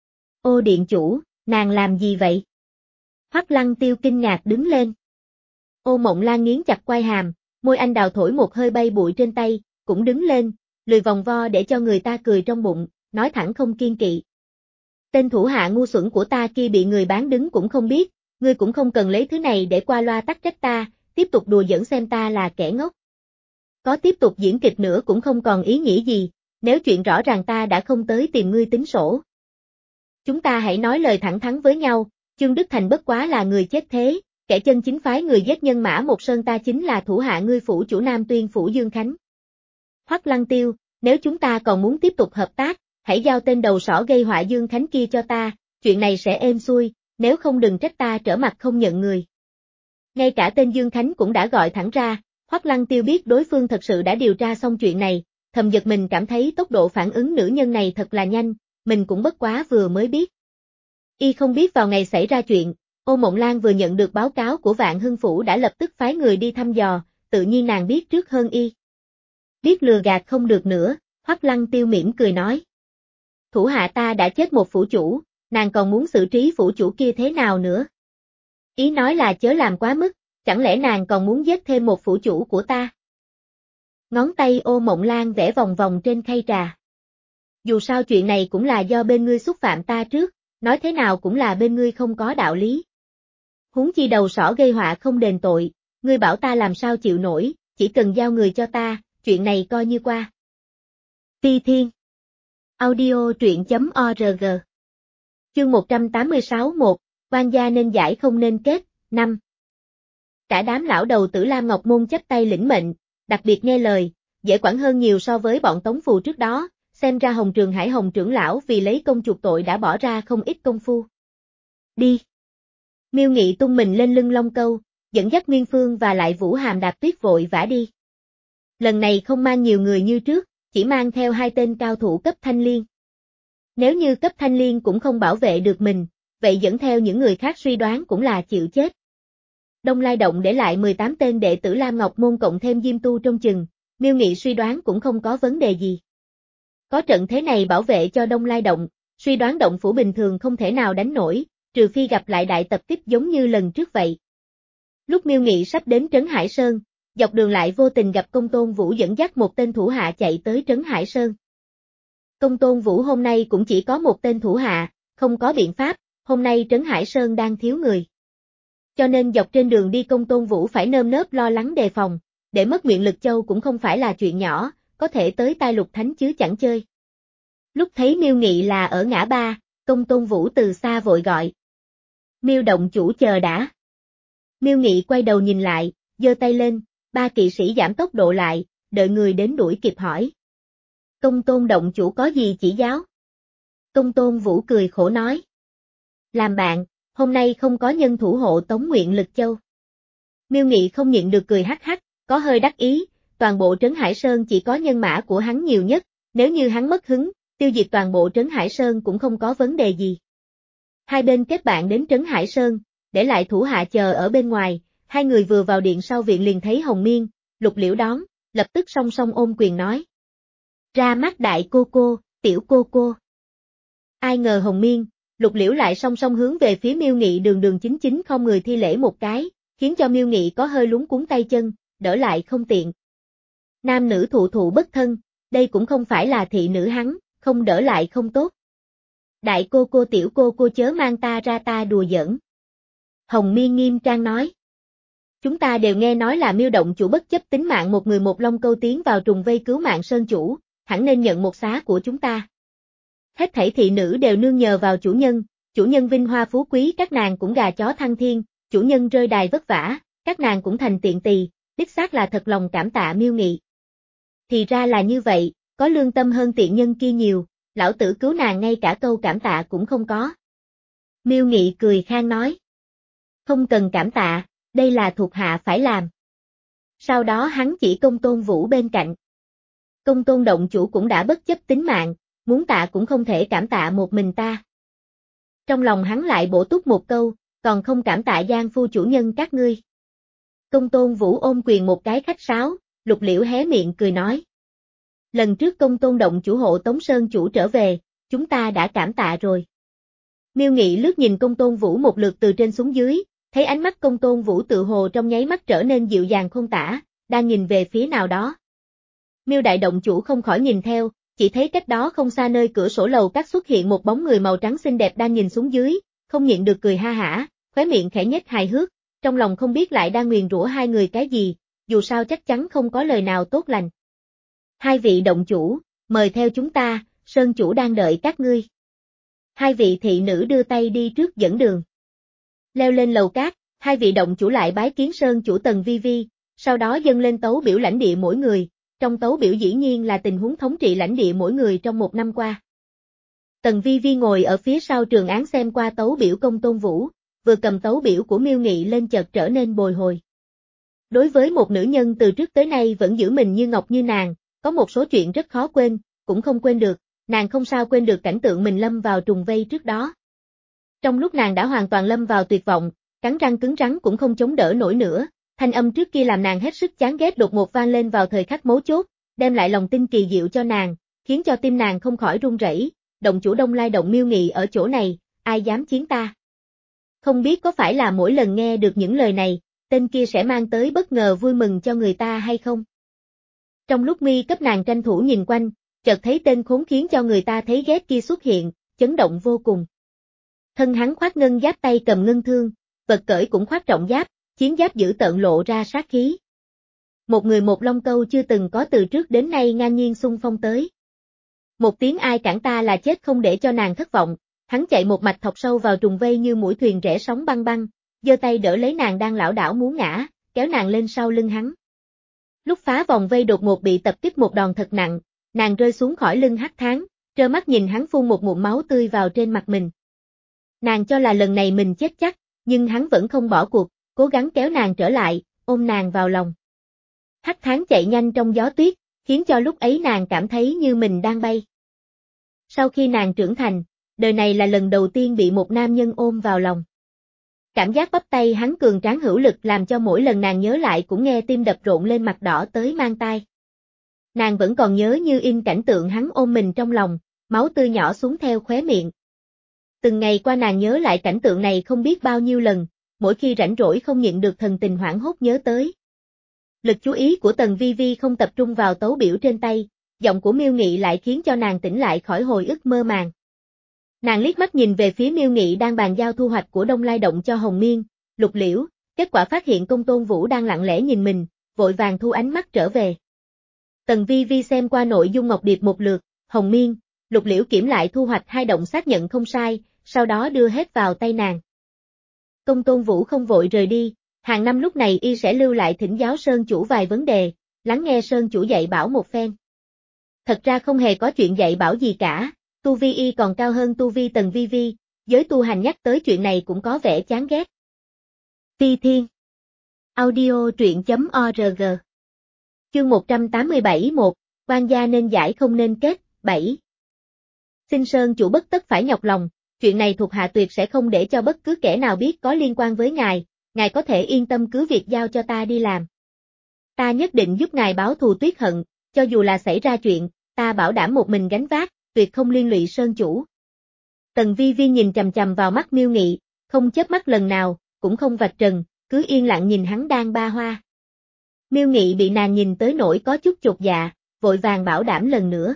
Ô Điện Chủ, nàng làm gì vậy? Hoắc Lăng Tiêu kinh ngạc đứng lên. Ô Mộng Lan nghiến chặt quai hàm, môi anh đào thổi một hơi bay bụi trên tay, cũng đứng lên, lười vòng vo để cho người ta cười trong bụng, nói thẳng không kiên kỵ. Tên thủ hạ ngu xuẩn của ta kia bị người bán đứng cũng không biết, ngươi cũng không cần lấy thứ này để qua loa tắc trách ta, tiếp tục đùa giỡn xem ta là kẻ ngốc. Có tiếp tục diễn kịch nữa cũng không còn ý nghĩa gì, nếu chuyện rõ ràng ta đã không tới tìm ngươi tính sổ. Chúng ta hãy nói lời thẳng thắn với nhau, Chương Đức Thành bất quá là người chết thế, kẻ chân chính phái người giết nhân mã một sơn ta chính là thủ hạ ngươi phủ chủ Nam Tuyên phủ Dương Khánh. Hoắc Lăng Tiêu, nếu chúng ta còn muốn tiếp tục hợp tác, hãy giao tên đầu sỏ gây họa Dương Khánh kia cho ta, chuyện này sẽ êm xuôi, nếu không đừng trách ta trở mặt không nhận người. Ngay cả tên Dương Khánh cũng đã gọi thẳng ra, Hoắc Lăng Tiêu biết đối phương thật sự đã điều tra xong chuyện này, thầm giật mình cảm thấy tốc độ phản ứng nữ nhân này thật là nhanh, mình cũng bất quá vừa mới biết. Y không biết vào ngày xảy ra chuyện, Ô Mộng Lan vừa nhận được báo cáo của Vạn Hưng Phủ đã lập tức phái người đi thăm dò, tự nhiên nàng biết trước hơn Y. Biết lừa gạt không được nữa, Hoắc Lăng Tiêu mỉm cười nói. Thủ hạ ta đã chết một phủ chủ, nàng còn muốn xử trí phủ chủ kia thế nào nữa? Ý nói là chớ làm quá mức, chẳng lẽ nàng còn muốn giết thêm một phủ chủ của ta? Ngón tay Ô Mộng Lan vẽ vòng vòng trên khay trà. Dù sao chuyện này cũng là do bên ngươi xúc phạm ta trước, nói thế nào cũng là bên ngươi không có đạo lý. Huống chi đầu sỏ gây họa không đền tội, ngươi bảo ta làm sao chịu nổi, chỉ cần giao người cho ta, chuyện này coi như qua. Ti Thiên Audio truyện chấm org Chương một trăm tám mươi sáu một, quan gia nên giải không nên kết, năm. Cả đám lão đầu Tử Lam Ngọc Môn chắp tay lĩnh mệnh, đặc biệt nghe lời, dễ quản hơn nhiều so với bọn Tống Phù trước đó, xem ra Hồng Trường Hải Hồng trưởng lão vì lấy công chuộc tội đã bỏ ra không ít công phu. Đi! Miêu Nghị tung mình lên lưng Long Câu, dẫn dắt Nguyên Phương và lại Vũ Hàm Đạp Tuyết vội vã đi. Lần này không mang nhiều người như trước, chỉ mang theo hai tên cao thủ cấp thanh liên. Nếu như cấp thanh liên cũng không bảo vệ được mình, vậy dẫn theo những người khác suy đoán cũng là chịu chết. Đông Lai Động để lại mười tám tên đệ tử Lam Ngọc Môn cộng thêm Diêm Tu trong chừng, Miêu Nghị suy đoán cũng không có vấn đề gì. Có trận thế này bảo vệ cho Đông Lai Động, suy đoán động phủ bình thường không thể nào đánh nổi, trừ phi gặp lại đại tập kích giống như lần trước vậy. Lúc Miêu Nghị sắp đến Trấn Hải Sơn, dọc đường lại vô tình gặp Công Tôn Vũ dẫn dắt một tên thủ hạ chạy tới Trấn Hải Sơn. Công Tôn Vũ hôm nay cũng chỉ có một tên thủ hạ, không có biện pháp, hôm nay Trấn Hải Sơn đang thiếu người. Cho nên dọc trên đường đi Công Tôn Vũ phải nơm nớp lo lắng đề phòng, để mất Nguyện Lực Châu cũng không phải là chuyện nhỏ, có thể tới tai Lục Thánh chứ chẳng chơi. Lúc thấy Miêu Nghị là ở ngã ba, Công Tôn Vũ từ xa vội gọi. Miêu động chủ chờ đã. Miêu Nghị quay đầu nhìn lại, giơ tay lên, ba kỵ sĩ giảm tốc độ lại, đợi người đến đuổi kịp hỏi. Công Tôn động chủ có gì chỉ giáo? Công Tôn Vũ cười khổ nói. Làm bạn, hôm nay không có nhân thủ hộ Tống Nguyện Lực Châu. Miêu Nghị không nhịn được cười hắc hắc, có hơi đắc ý, toàn bộ Trấn Hải Sơn chỉ có nhân mã của hắn nhiều nhất, nếu như hắn mất hứng, tiêu diệt toàn bộ Trấn Hải Sơn cũng không có vấn đề gì. Hai bên kết bạn đến Trấn Hải Sơn, để lại thủ hạ chờ ở bên ngoài, hai người vừa vào điện sau viện liền thấy Hồng Miên, Lục Liễu đón, lập tức song song ôm quyền nói. Ra mắt đại cô cô, tiểu cô cô. Ai ngờ Hồng Miên, Lục Liễu lại song song hướng về phía Miêu Nghị đường đường chính chính không người thi lễ một cái, khiến cho Miêu Nghị có hơi lúng cuống tay chân, đỡ lại không tiện. Nam nữ thụ thụ bất thân, đây cũng không phải là thị nữ hắn, không đỡ lại không tốt. Đại cô cô tiểu cô cô chớ mang ta ra ta đùa giỡn. Hồng Miên nghiêm trang nói. Chúng ta đều nghe nói là Miêu động chủ bất chấp tính mạng một người một long câu tiến vào trùng vây cứu mạng Sơn chủ, hẳn nên nhận một xá của chúng ta. Hết thảy thị nữ đều nương nhờ vào chủ nhân, chủ nhân vinh hoa phú quý các nàng cũng gà chó thăng thiên, chủ nhân rơi đài vất vả, các nàng cũng thành tiện tỳ, đích xác là thật lòng cảm tạ Miêu Nghị. Thì ra là như vậy, có lương tâm hơn tiện nhân kia nhiều, lão tử cứu nàng ngay cả câu cảm tạ cũng không có. Miêu Nghị cười khan nói. Không cần cảm tạ, đây là thuộc hạ phải làm. Sau đó hắn chỉ Công Tôn Vũ bên cạnh. Công Tôn động chủ cũng đã bất chấp tính mạng, muốn tạ cũng không thể cảm tạ một mình ta. Trong lòng hắn lại bổ túc một câu, còn không cảm tạ Giang phu chủ nhân các ngươi. Công Tôn Vũ ôm quyền một cái khách sáo, Lục Liễu hé miệng cười nói. Lần trước Công Tôn động chủ hộ Tống Sơn chủ trở về, chúng ta đã cảm tạ rồi. Miêu Nghị lướt nhìn Công Tôn Vũ một lượt từ trên xuống dưới, thấy ánh mắt Công Tôn Vũ tự hồ trong nháy mắt trở nên dịu dàng không tả, đang nhìn về phía nào đó. Miêu đại động chủ không khỏi nhìn theo, chỉ thấy cách đó không xa nơi cửa sổ lầu các xuất hiện một bóng người màu trắng xinh đẹp đang nhìn xuống dưới, không nhịn được cười ha hả, khóe miệng khẽ nhếch hài hước, trong lòng không biết lại đang nguyền rủa hai người cái gì, dù sao chắc chắn không có lời nào tốt lành. Hai vị động chủ, mời theo chúng ta, Sơn chủ đang đợi các ngươi. Hai vị thị nữ đưa tay đi trước dẫn đường. Leo lên lầu cát, hai vị động chủ lại bái kiến Sơn chủ Tần Vi Vi, sau đó dâng lên tấu biểu lãnh địa mỗi người, trong tấu biểu dĩ nhiên là tình huống thống trị lãnh địa mỗi người trong một năm qua. Tần Vi Vi ngồi ở phía sau trường án xem qua tấu biểu Công Tôn Vũ, vừa cầm tấu biểu của Miêu Nghị lên chợt trở nên bồi hồi. Đối với một nữ nhân từ trước tới nay vẫn giữ mình như ngọc như nàng, có một số chuyện rất khó quên, cũng không quên được, nàng không sao quên được cảnh tượng mình lâm vào trùng vây trước đó. Trong lúc nàng đã hoàn toàn lâm vào tuyệt vọng, cắn răng cứng rắn cũng không chống đỡ nổi nữa, thanh âm trước kia làm nàng hết sức chán ghét đột ngột vang lên vào thời khắc mấu chốt, đem lại lòng tin kỳ diệu cho nàng, khiến cho tim nàng không khỏi run rẩy. Động chủ Đông Lai Động Miêu Nghị ở chỗ này, ai dám chiến ta? Không biết có phải là mỗi lần nghe được những lời này, tên kia sẽ mang tới bất ngờ vui mừng cho người ta hay không? Trong lúc mi cấp nàng tranh thủ nhìn quanh, chợt thấy tên khốn khiến cho người ta thấy ghét kia xuất hiện, chấn động vô cùng. Thân hắn khoác ngân giáp tay cầm ngân thương, vật cởi cũng khoác trọng giáp, chiến giáp giữ tợn lộ ra sát khí. Một người một long câu chưa từng có từ trước đến nay ngang nhiên xung phong tới. Một tiếng ai cản ta là chết không để cho nàng thất vọng, hắn chạy một mạch thọc sâu vào trùng vây như mũi thuyền rẽ sóng băng băng, giơ tay đỡ lấy nàng đang lảo đảo muốn ngã, kéo nàng lên sau lưng hắn. Lúc phá vòng vây đột ngột bị tập kích một đòn thật nặng, nàng rơi xuống khỏi lưng hắc tháng, trơ mắt nhìn hắn phun một ngụm máu tươi vào trên mặt mình. Nàng cho là lần này mình chết chắc, nhưng hắn vẫn không bỏ cuộc, cố gắng kéo nàng trở lại, ôm nàng vào lòng. Hắc tháng chạy nhanh trong gió tuyết, khiến cho lúc ấy nàng cảm thấy như mình đang bay. Sau khi nàng trưởng thành, đời này là lần đầu tiên bị một nam nhân ôm vào lòng. Cảm giác bắp tay hắn cường tráng hữu lực làm cho mỗi lần nàng nhớ lại cũng nghe tim đập rộn lên mặt đỏ tới mang tai. Nàng vẫn còn nhớ như in cảnh tượng hắn ôm mình trong lòng, máu tươi nhỏ xuống theo khóe miệng. Từng ngày qua nàng nhớ lại cảnh tượng này không biết bao nhiêu lần, mỗi khi rảnh rỗi không nhịn được thần tình hoảng hốt nhớ tới. Lực chú ý của Tần Vi Vi không tập trung vào tấu biểu trên tay, giọng của Miêu Nghị lại khiến cho nàng tỉnh lại khỏi hồi ức mơ màng. Nàng liếc mắt nhìn về phía Miêu Nghị đang bàn giao thu hoạch của Đông Lai Động cho Hồng Miên, Lục Liễu, kết quả phát hiện Công Tôn Vũ đang lặng lẽ nhìn mình, vội vàng thu ánh mắt trở về. Tần Vi Vi xem qua nội dung ngọc điệp một lượt, Hồng Miên, Lục Liễu kiểm lại thu hoạch hai động xác nhận không sai, sau đó đưa hết vào tay nàng. Công Tôn Vũ không vội rời đi, hàng năm lúc này y sẽ lưu lại thỉnh giáo Sơn Chủ vài vấn đề, lắng nghe Sơn Chủ dạy bảo một phen. Thật ra không hề có chuyện dạy bảo gì cả, tu vi y còn cao hơn tu vi Tần Vi Vi, giới tu hành nhắc tới chuyện này cũng có vẻ chán ghét. Ti Thiên Audio truyện.org Chương một trăm tám mươi bảy một, quan gia nên giải không nên kết, bảy. Xin Sơn Chủ bất tất phải nhọc lòng, chuyện này thuộc hạ tuyệt sẽ không để cho bất cứ kẻ nào biết có liên quan với ngài, ngài có thể yên tâm cứ việc giao cho ta đi làm. Ta nhất định giúp ngài báo thù tuyết hận, cho dù là xảy ra chuyện, ta bảo đảm một mình gánh vác, tuyệt không liên lụy Sơn Chủ. Tần Vi Vi nhìn chằm chằm vào mắt Miêu Nghị, không chớp mắt lần nào, cũng không vạch trần, cứ yên lặng nhìn hắn đang ba hoa. Miêu Nghị bị nàng nhìn tới nỗi có chút chột dạ, vội vàng bảo đảm lần nữa.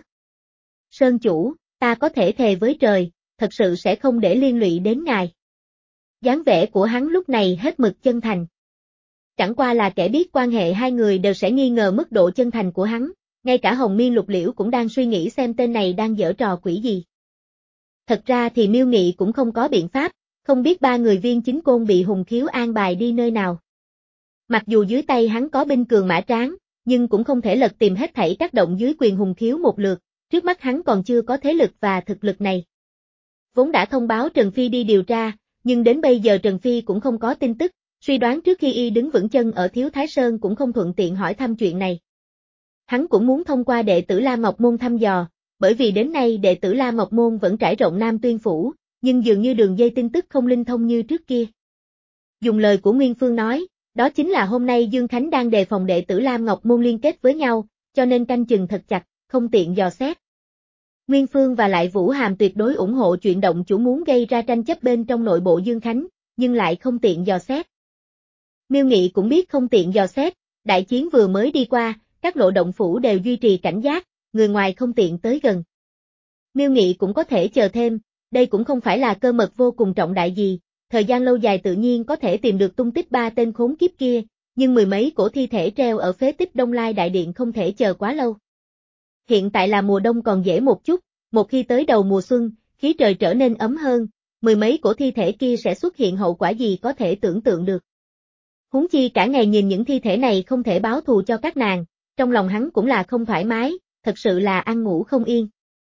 Sơn Chủ, ta có thể thề với trời, thật sự sẽ không để liên lụy đến ngài. Dáng vẻ của hắn lúc này hết mực chân thành. Chẳng qua là kẻ biết quan hệ hai người đều sẽ nghi ngờ mức độ chân thành của hắn, ngay cả Hồng Miên Lục Liễu cũng đang suy nghĩ xem tên này đang giở trò quỷ gì. Thật ra thì Miêu Nghị cũng không có biện pháp, không biết ba người viên chính côn bị Hùng Khiếu an bài đi nơi nào. Mặc dù dưới tay hắn có binh cường mã tráng, nhưng cũng không thể lật tìm hết thảy các động dưới quyền Hùng Khiếu một lượt, trước mắt hắn còn chưa có thế lực và thực lực này. Vốn đã thông báo Trần Phi đi điều tra, nhưng đến bây giờ Trần Phi cũng không có tin tức, suy đoán trước khi y đứng vững chân ở Thiếu Thái Sơn cũng không thuận tiện hỏi thăm chuyện này. Hắn cũng muốn thông qua đệ tử La Ngọc Môn thăm dò, bởi vì đến nay đệ tử La Ngọc Môn vẫn trải rộng Nam Tuyên Phủ, nhưng dường như đường dây tin tức không linh thông như trước kia. Dùng lời của Nguyên Phương nói, đó chính là hôm nay Dương Khánh đang đề phòng đệ tử Lam Ngọc Môn liên kết với nhau, cho nên canh chừng thật chặt, không tiện dò xét. Nguyên Phương và lại Vũ Hàm tuyệt đối ủng hộ chuyện động chủ muốn gây ra tranh chấp bên trong nội bộ Dương Khánh, nhưng lại không tiện dò xét. Miêu Nghị cũng biết không tiện dò xét, đại chiến vừa mới đi qua, các lộ động phủ đều duy trì cảnh giác, người ngoài không tiện tới gần. Miêu Nghị cũng có thể chờ thêm, đây cũng không phải là cơ mật vô cùng trọng đại gì, thời gian lâu dài tự nhiên có thể tìm được tung tích ba tên khốn kiếp kia, nhưng mười mấy cổ thi thể treo ở phế tích Đông Lai Đại Điện không thể chờ quá lâu. Hiện tại là mùa đông còn dễ một chút, một khi tới đầu mùa xuân, khí trời trở nên ấm hơn, mười mấy cổ thi thể kia sẽ xuất hiện hậu quả gì có thể tưởng tượng được. Huống chi cả ngày nhìn những thi thể này không thể báo thù cho các nàng, trong lòng hắn cũng là không thoải mái, thật sự là ăn ngủ không yên.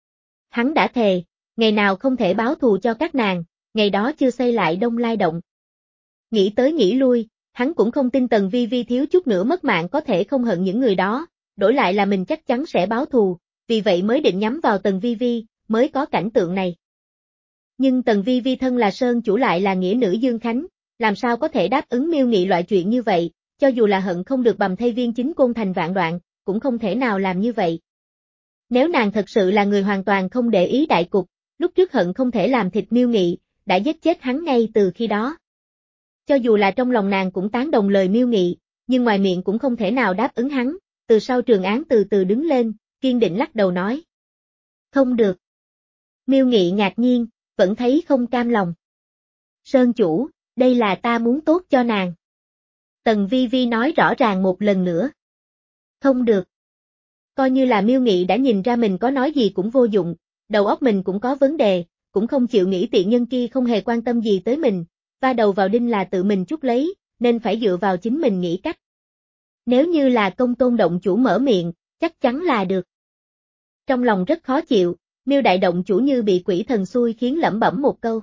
Hắn đã thề, ngày nào không thể báo thù cho các nàng, ngày đó chưa xây lại Đông Lai Động. Nghĩ tới nghĩ lui, hắn cũng không tin Tần Vi Vi thiếu chút nữa mất mạng có thể không hận những người đó, đổi lại là mình chắc chắn sẽ báo thù, vì vậy mới định nhắm vào Tần Vi Vi, mới có cảnh tượng này. Nhưng Tần Vi Vi thân là Sơn Chủ lại là nghĩa nữ Dương Khánh, làm sao có thể đáp ứng Miêu Nghị loại chuyện như vậy, cho dù là hận không được bầm thây viên chính côn thành vạn đoạn, cũng không thể nào làm như vậy. Nếu nàng thật sự là người hoàn toàn không để ý đại cục, lúc trước hận không thể làm thịt Miêu Nghị, đã giết chết hắn ngay từ khi đó. Cho dù là trong lòng nàng cũng tán đồng lời Miêu Nghị, nhưng ngoài miệng cũng không thể nào đáp ứng hắn, từ sau trường án từ từ đứng lên, kiên định lắc đầu nói. Không được. Miêu Nghị ngạc nhiên, vẫn thấy không cam lòng. Sơn Chủ, đây là ta muốn tốt cho nàng. Tần Vi Vi nói rõ ràng một lần nữa. Không được. Coi như là Miêu Nghị đã nhìn ra mình có nói gì cũng vô dụng, đầu óc mình cũng có vấn đề, cũng không chịu nghĩ tiện nhân kia không hề quan tâm gì tới mình, va đầu vào đinh là tự mình trút lấy, nên phải dựa vào chính mình nghĩ cách. Nếu như là Công Tôn động chủ mở miệng, chắc chắn là được. Trong lòng rất khó chịu, Miêu đại động chủ như bị quỷ thần xui khiến lẩm bẩm một câu.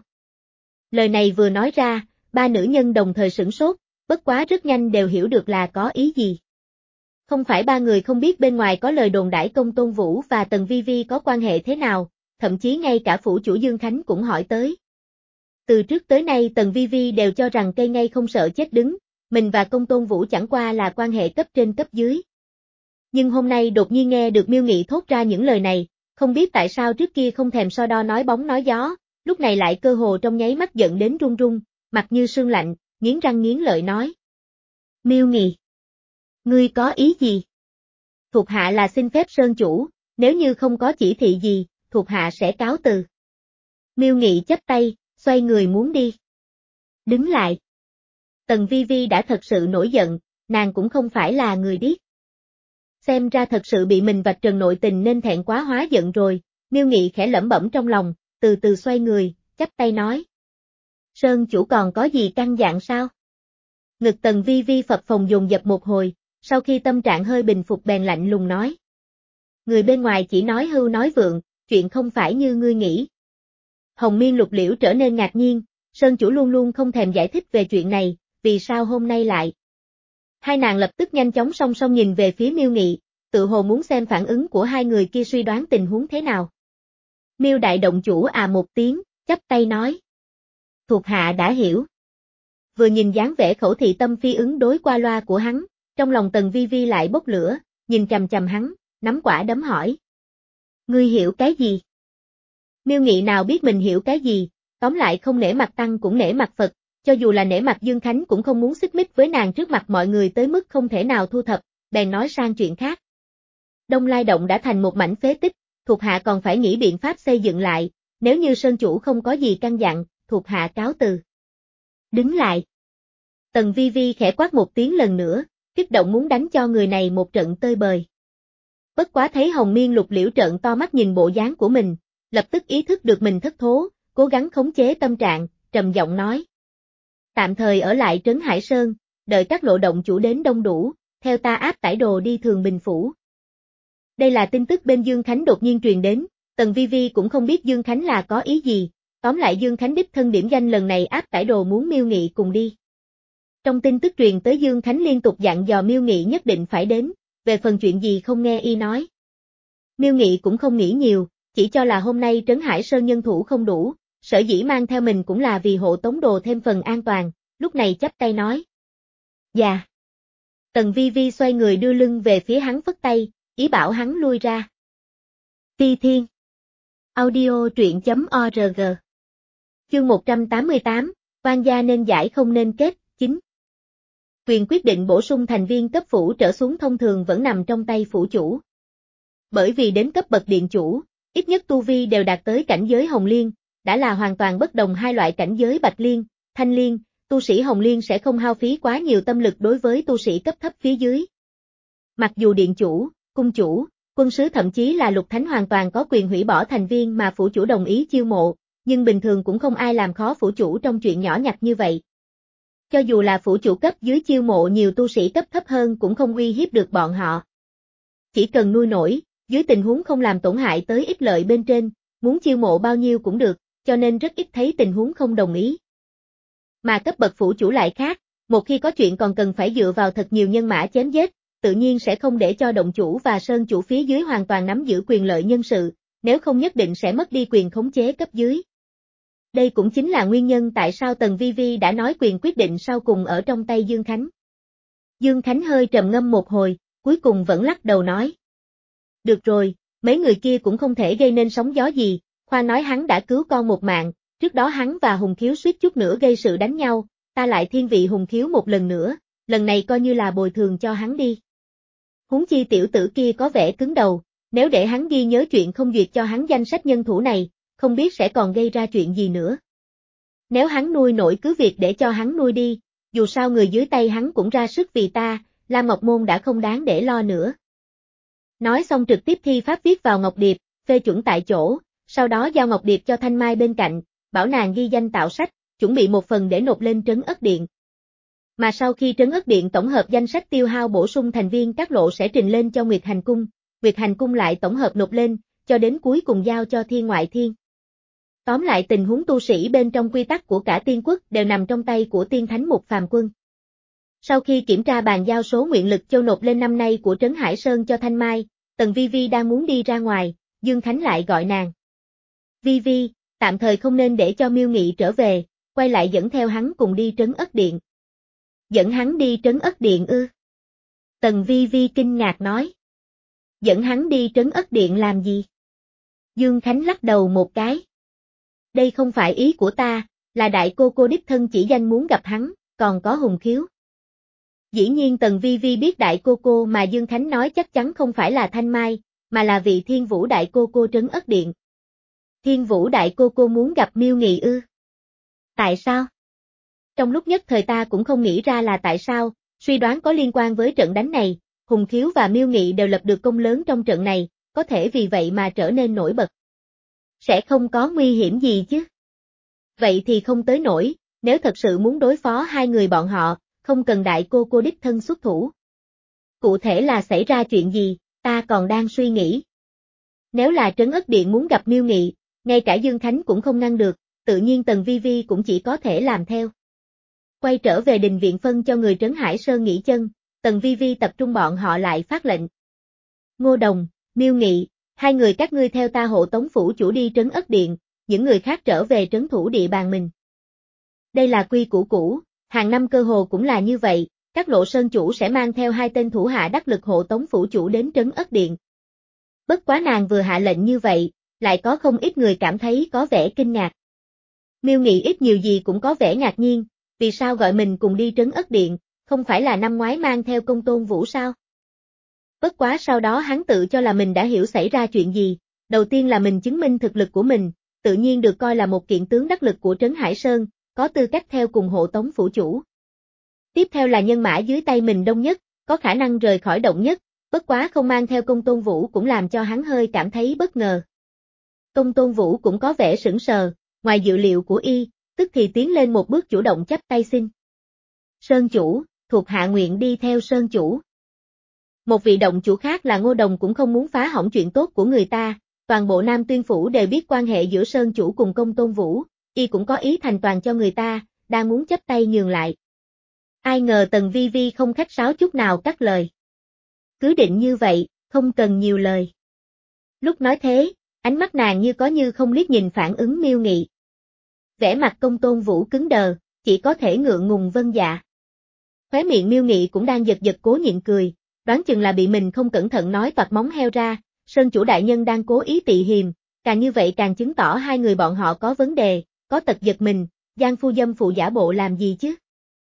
Lời này vừa nói ra, ba nữ nhân đồng thời sửng sốt, bất quá rất nhanh đều hiểu được là có ý gì. Không phải ba người không biết bên ngoài có lời đồn đãi Công Tôn Vũ và Tần Vi Vi có quan hệ thế nào, thậm chí ngay cả phủ chủ Dương Khánh cũng hỏi tới. Từ trước tới nay Tần Vi Vi đều cho rằng cây ngay không sợ chết đứng, mình và Công Tôn Vũ chẳng qua là quan hệ cấp trên cấp dưới. Nhưng hôm nay đột nhiên nghe được Miêu Nghị thốt ra những lời này, không biết tại sao trước kia không thèm so đo nói bóng nói gió, lúc này lại cơ hồ trong nháy mắt giận đến run run, mặt như sương lạnh, nghiến răng nghiến lợi nói. Miêu Nghị, ngươi có ý gì? Thuộc hạ là xin phép Sơn chủ, nếu như không có chỉ thị gì, thuộc hạ sẽ cáo từ. Miêu Nghị chắp tay, xoay người muốn đi. Đứng lại. Tần Vi Vi đã thật sự nổi giận, nàng cũng không phải là người điếc. Xem ra thật sự bị mình vạch trần nội tình nên thẹn quá hóa giận rồi, Miêu Nghị khẽ lẩm bẩm trong lòng, từ từ xoay người, chắp tay nói. Sơn chủ còn có gì căn dặn sao? Ngực Tần Vi Vi phập phồng dồn dập một hồi, sau khi tâm trạng hơi bình phục bèn lạnh lùng nói. Người bên ngoài chỉ nói hưu nói vượng, chuyện không phải như ngươi nghĩ. Hồng Miên Lục Liễu trở nên ngạc nhiên, Sơn chủ luôn luôn không thèm giải thích về chuyện này, vì sao hôm nay lại? Hai nàng lập tức nhanh chóng song song nhìn về phía Miêu Nghị, tự hồ muốn xem phản ứng của hai người kia suy đoán tình huống thế nào. Miêu đại động chủ à một tiếng, chắp tay nói. Thuộc hạ đã hiểu. Vừa nhìn dáng vẻ khẩu thị tâm phi ứng đối qua loa của hắn, trong lòng Tần Vi Vi lại bốc lửa, nhìn chằm chằm hắn, nắm quả đấm hỏi. Ngươi hiểu cái gì? Miêu Nghị nào biết mình hiểu cái gì, tóm lại không nể mặt Tăng cũng nể mặt Phật, cho dù là nể mặt Dương Khánh cũng không muốn xích mích với nàng trước mặt mọi người tới mức không thể nào thu thập, bèn nói sang chuyện khác. Đông Lai Động đã thành một mảnh phế tích, thuộc hạ còn phải nghĩ biện pháp xây dựng lại, nếu như Sơn chủ không có gì căn dặn, thuộc hạ cáo từ. Đứng lại. Tần Vi Vi khẽ quát một tiếng lần nữa, kích động muốn đánh cho người này một trận tơi bời. Bất quá thấy Hồng Miên Lục Liễu trợn to mắt nhìn bộ dáng của mình, lập tức ý thức được mình thất thố, cố gắng khống chế tâm trạng, trầm giọng nói. Tạm thời ở lại Trấn Hải Sơn, đợi các lộ động chủ đến đông đủ, theo ta áp tải đồ đi Thường Bình Phủ. Đây là tin tức bên Dương Khánh đột nhiên truyền đến, Tần Vi Vi cũng không biết Dương Khánh là có ý gì, tóm lại Dương Khánh đích thân điểm danh lần này áp tải đồ muốn Miêu Nghị cùng đi. Trong tin tức truyền tới Dương Khánh liên tục dặn dò Miêu Nghị nhất định phải đến, về phần chuyện gì không nghe y nói. Miêu Nghị cũng không nghĩ nhiều, chỉ cho là hôm nay Trấn Hải Sơn nhân thủ không đủ, sở dĩ mang theo mình cũng là vì hộ tống đồ thêm phần an toàn, lúc này chắp tay nói. Dạ. Tần Vi Vi xoay người đưa lưng về phía hắn phất tay, ý bảo hắn lui ra. Ti Thiên. Audio truyện.org. Chương một trăm tám mươi tám, quan gia nên giải không nên kết, chín. Quyền quyết định bổ sung thành viên cấp phủ trở xuống thông thường vẫn nằm trong tay phủ chủ. Bởi vì đến cấp bậc điện chủ, ít nhất tu vi đều đạt tới cảnh giới Hồng Liên, đã là hoàn toàn bất đồng hai loại cảnh giới Bạch Liên, Thanh Liên, tu sĩ Hồng Liên sẽ không hao phí quá nhiều tâm lực đối với tu sĩ cấp thấp phía dưới. Mặc dù điện chủ, cung chủ, quân sứ thậm chí là lục thánh hoàn toàn có quyền hủy bỏ thành viên mà phủ chủ đồng ý chiêu mộ, nhưng bình thường cũng không ai làm khó phủ chủ trong chuyện nhỏ nhặt như vậy. Cho dù là phủ chủ cấp dưới chiêu mộ nhiều tu sĩ cấp thấp hơn cũng không uy hiếp được bọn họ. Chỉ cần nuôi nổi, dưới tình huống không làm tổn hại tới ích lợi bên trên, muốn chiêu mộ bao nhiêu cũng được, cho nên rất ít thấy tình huống không đồng ý. Mà cấp bậc phủ chủ lại khác, một khi có chuyện còn cần phải dựa vào thật nhiều nhân mã chém giết, tự nhiên sẽ không để cho động chủ và sơn chủ phía dưới hoàn toàn nắm giữ quyền lợi nhân sự, nếu không nhất định sẽ mất đi quyền khống chế cấp dưới. Đây cũng chính là nguyên nhân tại sao Tần Vi Vi đã nói quyền quyết định sau cùng ở trong tay Dương Khánh. Dương Khánh hơi trầm ngâm một hồi, cuối cùng vẫn lắc đầu nói. Được rồi, mấy người kia cũng không thể gây nên sóng gió gì, khoa nói hắn đã cứu con một mạng, trước đó hắn và Hùng Khiếu suýt chút nữa gây sự đánh nhau, ta lại thiên vị Hùng Khiếu một lần nữa, lần này coi như là bồi thường cho hắn đi. Huống chi tiểu tử kia có vẻ cứng đầu, nếu để hắn ghi nhớ chuyện không duyệt cho hắn danh sách nhân thủ này, không biết sẽ còn gây ra chuyện gì nữa. Nếu hắn nuôi nổi cứ việc để cho hắn nuôi đi, dù sao người dưới tay hắn cũng ra sức vì ta, Lam Ngọc Môn đã không đáng để lo nữa. Nói xong trực tiếp thi pháp viết vào Ngọc Điệp, phê chuẩn tại chỗ, sau đó giao Ngọc Điệp cho Thanh Mai bên cạnh, bảo nàng ghi danh tạo sách, chuẩn bị một phần để nộp lên Trấn Ất Điện. Mà sau khi Trấn Ất Điện tổng hợp danh sách tiêu hao bổ sung thành viên các lộ sẽ trình lên cho Nguyệt Hành Cung, Nguyệt Hành Cung lại tổng hợp nộp lên, cho đến cuối cùng giao cho Thiên Ngoại Thiên. Tóm lại tình huống tu sĩ bên trong quy tắc của cả tiên quốc đều nằm trong tay của Tiên Thánh Mục Phàm Quân. Sau khi kiểm tra bàn giao số nguyện lực châu nộp lên năm nay của Trấn Hải Sơn cho Thanh Mai, Tần Vi Vi đang muốn đi ra ngoài, Dương Khánh lại gọi nàng. Vi Vi, tạm thời không nên để cho Miêu Nghị trở về, quay lại dẫn theo hắn cùng đi Trấn Ất Điện. Dẫn hắn đi Trấn Ất Điện ư? Tần Vi Vi kinh ngạc nói. dẫn hắn đi Trấn Ất Điện làm gì? Dương Khánh lắc đầu một cái. Đây không phải ý của ta, là đại cô cô đích thân chỉ danh muốn gặp hắn, còn có Hùng Khiếu. Dĩ nhiên Tần Vi Vi biết đại cô cô mà Dương Khánh nói chắc chắn không phải là Thanh Mai, mà là vị Thiên Vũ đại cô cô Trấn Ất Điện. Thiên Vũ đại cô cô muốn gặp Miêu Nghị ư? Tại sao? Trong lúc nhất thời ta cũng không nghĩ ra là tại sao, suy đoán có liên quan với trận đánh này, Hùng Khiếu và Miêu Nghị đều lập được công lớn trong trận này, có thể vì vậy mà trở nên nổi bật. Sẽ không có nguy hiểm gì chứ? Vậy thì không tới nổi, nếu thật sự muốn đối phó hai người bọn họ, không cần đại cô cô đích thân xuất thủ. Cụ thể là xảy ra chuyện gì, ta còn đang suy nghĩ. Nếu là Trấn Ất Điện muốn gặp Miêu Nghị, ngay cả Dương Khánh cũng không ngăn được, tự nhiên Tần Vi Vi cũng chỉ có thể làm theo. Quay trở về đình viện phân cho người Trấn Hải Sơn nghỉ chân, Tần Vi Vi tập trung bọn họ lại phát lệnh. Ngô Đồng, Miêu Nghị, hai người các ngươi theo ta hộ tống phủ chủ đi Trấn Ất Điện, những người khác trở về trấn thủ địa bàn mình. Đây là quy củ cũ, hàng năm cơ hồ cũng là như vậy, các lộ sơn chủ sẽ mang theo hai tên thủ hạ đắc lực hộ tống phủ chủ đến Trấn Ất Điện. Bất quá nàng vừa hạ lệnh như vậy, lại có không ít người cảm thấy có vẻ kinh ngạc. Miêu Nghị ít nhiều gì cũng có vẻ ngạc nhiên, vì sao gọi mình cùng đi Trấn Ất Điện, không phải là năm ngoái mang theo Công Tôn Vũ sao? Bất quá sau đó hắn tự cho là mình đã hiểu xảy ra chuyện gì, đầu tiên là mình chứng minh thực lực của mình, tự nhiên được coi là một kiện tướng đắc lực của Trấn Hải Sơn, có tư cách theo cùng hộ tống phủ chủ. Tiếp theo là nhân mã dưới tay mình đông nhất, có khả năng rời khỏi động nhất, bất quá không mang theo Công Tôn Vũ cũng làm cho hắn hơi cảm thấy bất ngờ. Công Tôn Vũ cũng có vẻ sững sờ, ngoài dự liệu của y, tức thì tiến lên một bước chủ động chắp tay xin. Sơn chủ, thuộc hạ nguyện đi theo Sơn chủ. Một vị động chủ khác là Ngô Đồng cũng không muốn phá hỏng chuyện tốt của người ta, toàn bộ Nam Tuyên Phủ đều biết quan hệ giữa Sơn chủ cùng Công Tôn Vũ, y cũng có ý thành toàn cho người ta, đang muốn chắp tay nhường lại. Ai ngờ Tần Vi Vi không khách sáo chút nào cắt lời. Cứ định như vậy, không cần nhiều lời. Lúc nói thế, ánh mắt nàng như có như không liếc nhìn phản ứng Miêu Nghị. Vẻ mặt Công Tôn Vũ cứng đờ, chỉ có thể ngượng ngùng vâng dạ. Khóe miệng Miêu Nghị cũng đang giật giật cố nhịn cười, đoán chừng là bị mình không cẩn thận nói toạc móng heo ra, Sơn chủ đại nhân đang cố ý tị hiềm, càng như vậy càng chứng tỏ hai người bọn họ có vấn đề, có tật giật mình, giang phu dâm phụ giả bộ làm gì chứ?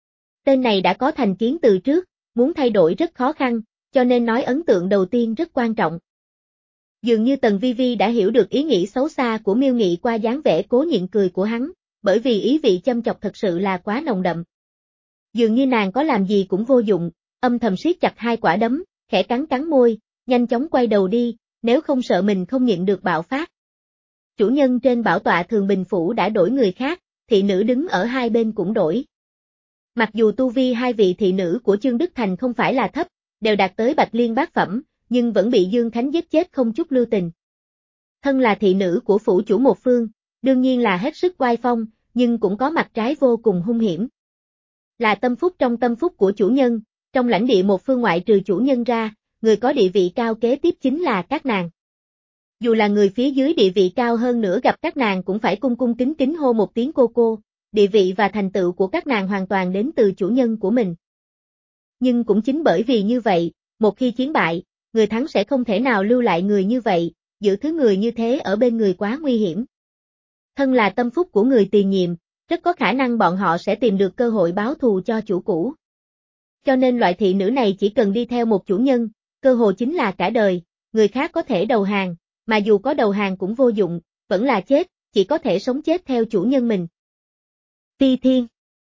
Tên này đã có thành kiến từ trước, muốn thay đổi rất khó khăn, cho nên nói ấn tượng đầu tiên rất quan trọng. Dường như Tần Vi Vi đã hiểu được ý nghĩ xấu xa của Miêu Nghị qua dáng vẻ cố nhịn cười của hắn, bởi vì ý vị châm chọc thật sự là quá nồng đậm. Dường như nàng có làm gì cũng vô dụng, âm thầm siết chặt hai quả đấm, khẽ cắn cắn môi, nhanh chóng quay đầu đi, nếu không sợ mình không nhịn được bạo phát. Chủ nhân trên bảo tọa Thường Bình Phủ đã đổi người khác, thị nữ đứng ở hai bên cũng đổi. Mặc dù tu vi hai vị thị nữ của Chương Đức Thành không phải là thấp, đều đạt tới Bạch Liên bát phẩm, nhưng vẫn bị Dương Khánh giết chết không chút lưu tình. Thân là thị nữ của phủ chủ một phương, đương nhiên là hết sức oai phong, nhưng cũng có mặt trái vô cùng hung hiểm. Là tâm phúc trong tâm phúc của chủ nhân, trong lãnh địa một phương ngoại trừ chủ nhân ra, người có địa vị cao kế tiếp chính là các nàng. Dù là người phía dưới địa vị cao hơn nữa gặp các nàng cũng phải cung cung kính kính hô một tiếng cô cô, địa vị và thành tựu của các nàng hoàn toàn đến từ chủ nhân của mình. Nhưng cũng chính bởi vì như vậy, một khi chiến bại, người thắng sẽ không thể nào lưu lại người như vậy, giữ thứ người như thế ở bên người quá nguy hiểm. Thân là tâm phúc của người tiền nhiệm, rất có khả năng bọn họ sẽ tìm được cơ hội báo thù cho chủ cũ. Cho nên loại thị nữ này chỉ cần đi theo một chủ nhân, cơ hội chính là cả đời, người khác có thể đầu hàng, mà dù có đầu hàng cũng vô dụng, vẫn là chết, chỉ có thể sống chết theo chủ nhân mình. Ti Thiên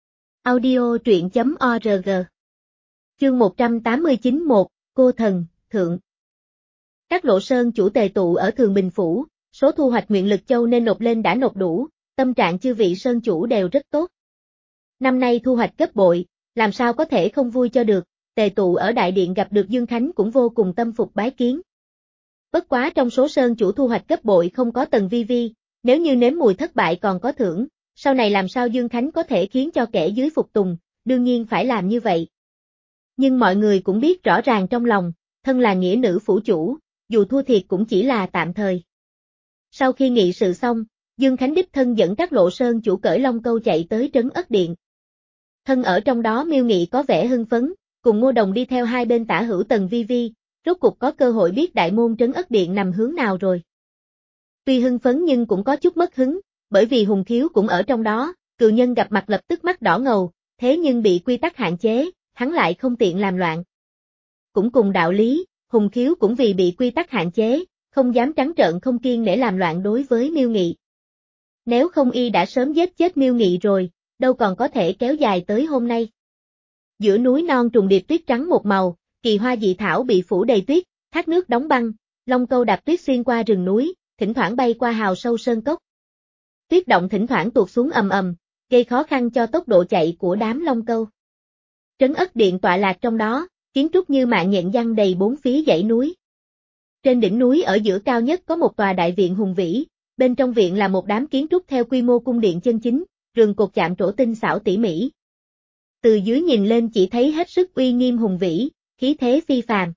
Audio truyện chấm org Chương một trăm tám mươi chín một, Cô Thần, Thượng. Các lộ sơn chủ tề tụ ở Thường Bình Phủ, số thu hoạch nguyện lực châu nên nộp lên đã nộp đủ, tâm trạng chư vị sơn chủ đều rất tốt. Năm nay thu hoạch gấp bội, làm sao có thể không vui cho được, tề tụ ở đại điện gặp được Dương Khánh cũng vô cùng tâm phục bái kiến. Bất quá trong số sơn chủ thu hoạch gấp bội không có Tần Vi Vi, nếu như nếm mùi thất bại còn có thưởng, sau này làm sao Dương Khánh có thể khiến cho kẻ dưới phục tùng, đương nhiên phải làm như vậy. Nhưng mọi người cũng biết rõ ràng trong lòng, thân là nghĩa nữ phủ chủ, dù thua thiệt cũng chỉ là tạm thời. Sau khi nghị sự xong, Dương Khánh đích thân dẫn các lộ sơn chủ cởi long câu chạy tới Trấn Ất Điện. Thân ở trong đó Miêu Nghị có vẻ hưng phấn, cùng Ngô Đồng đi theo hai bên tả hữu Tần Vi Vi, rốt cục có cơ hội biết đại môn Trấn Ất Điện nằm hướng nào rồi. Tuy hưng phấn nhưng cũng có chút mất hứng, bởi vì Hùng Khiếu cũng ở trong đó, cừu nhân gặp mặt lập tức mắt đỏ ngầu, thế nhưng bị quy tắc hạn chế, hắn lại không tiện làm loạn. Cũng cùng đạo lý, Hùng Khiếu cũng vì bị quy tắc hạn chế, không dám trắng trợn không kiêng nể làm loạn đối với Miêu Nghị. Nếu không y đã sớm giết chết Miêu Nghị rồi, đâu còn có thể kéo dài tới hôm nay. Giữa núi non trùng điệp tuyết trắng một màu, kỳ hoa dị thảo bị phủ đầy tuyết, thác nước đóng băng, long câu đạp tuyết xuyên qua rừng núi, thỉnh thoảng bay qua hào sâu sơn cốc. Tuyết động thỉnh thoảng tuột xuống ầm ầm, gây khó khăn cho tốc độ chạy của đám long câu. Trấn Ất Điện tọa lạc trong đó, kiến trúc như mạng nhện giăng đầy bốn phía dãy núi. Trên đỉnh núi ở giữa cao nhất có một tòa đại viện hùng vĩ, bên trong viện là một đám kiến trúc theo quy mô cung điện chân chính, rường cột chạm trổ tinh xảo tỉ mỉ. Từ dưới nhìn lên chỉ thấy hết sức uy nghiêm hùng vĩ, khí thế phi phàm.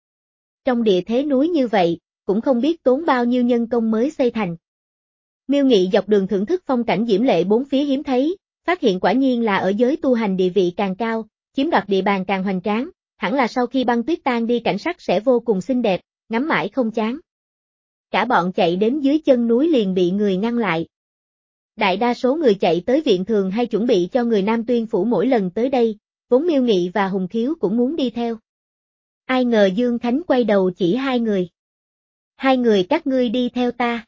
Trong địa thế núi như vậy, cũng không biết tốn bao nhiêu nhân công mới xây thành. Miêu Nghị dọc đường thưởng thức phong cảnh diễm lệ bốn phía hiếm thấy, phát hiện quả nhiên là ở giới tu hành địa vị càng cao, chiếm đoạt địa bàn càng hoành tráng, hẳn là sau khi băng tuyết tan đi cảnh sắc sẽ vô cùng xinh đẹp, ngắm mãi không chán. Cả bọn chạy đến dưới chân núi liền bị người ngăn lại. Đại đa số người chạy tới viện thường hay chuẩn bị cho người Nam Tuyên Phủ mỗi lần tới đây, vốn Miêu Nghị và Hùng Khiếu cũng muốn đi theo. Ai ngờ Dương Khánh quay đầu chỉ hai người. Hai người các ngươi đi theo ta.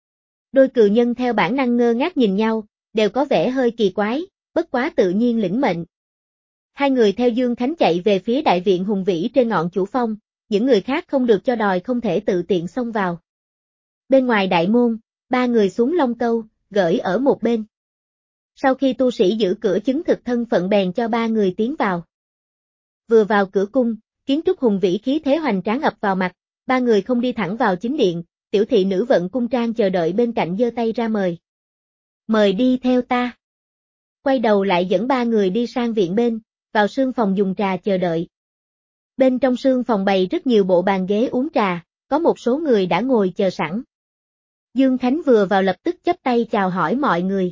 Đôi cừu nhân theo bản năng ngơ ngác nhìn nhau, đều có vẻ hơi kỳ quái, bất quá tự nhiên lĩnh mệnh. Hai người theo Dương Khánh chạy về phía đại viện hùng vĩ trên ngọn Chủ Phong, những người khác không được cho đòi không thể tự tiện xông vào. Bên ngoài đại môn, ba người xuống long câu, gửi ở một bên. Sau khi tu sĩ giữ cửa chứng thực thân phận bèn cho ba người tiến vào. Vừa vào cửa cung, kiến trúc hùng vĩ khí thế hoành tráng ập vào mặt, ba người không đi thẳng vào chính điện, tiểu thị nữ vận cung trang chờ đợi bên cạnh giơ tay ra mời. Mời đi theo ta. Quay đầu lại dẫn ba người đi sang viện bên, vào sương phòng dùng trà chờ đợi. Bên trong sương phòng bày rất nhiều bộ bàn ghế uống trà, có một số người đã ngồi chờ sẵn. Dương Khánh vừa vào lập tức chắp tay chào hỏi mọi người.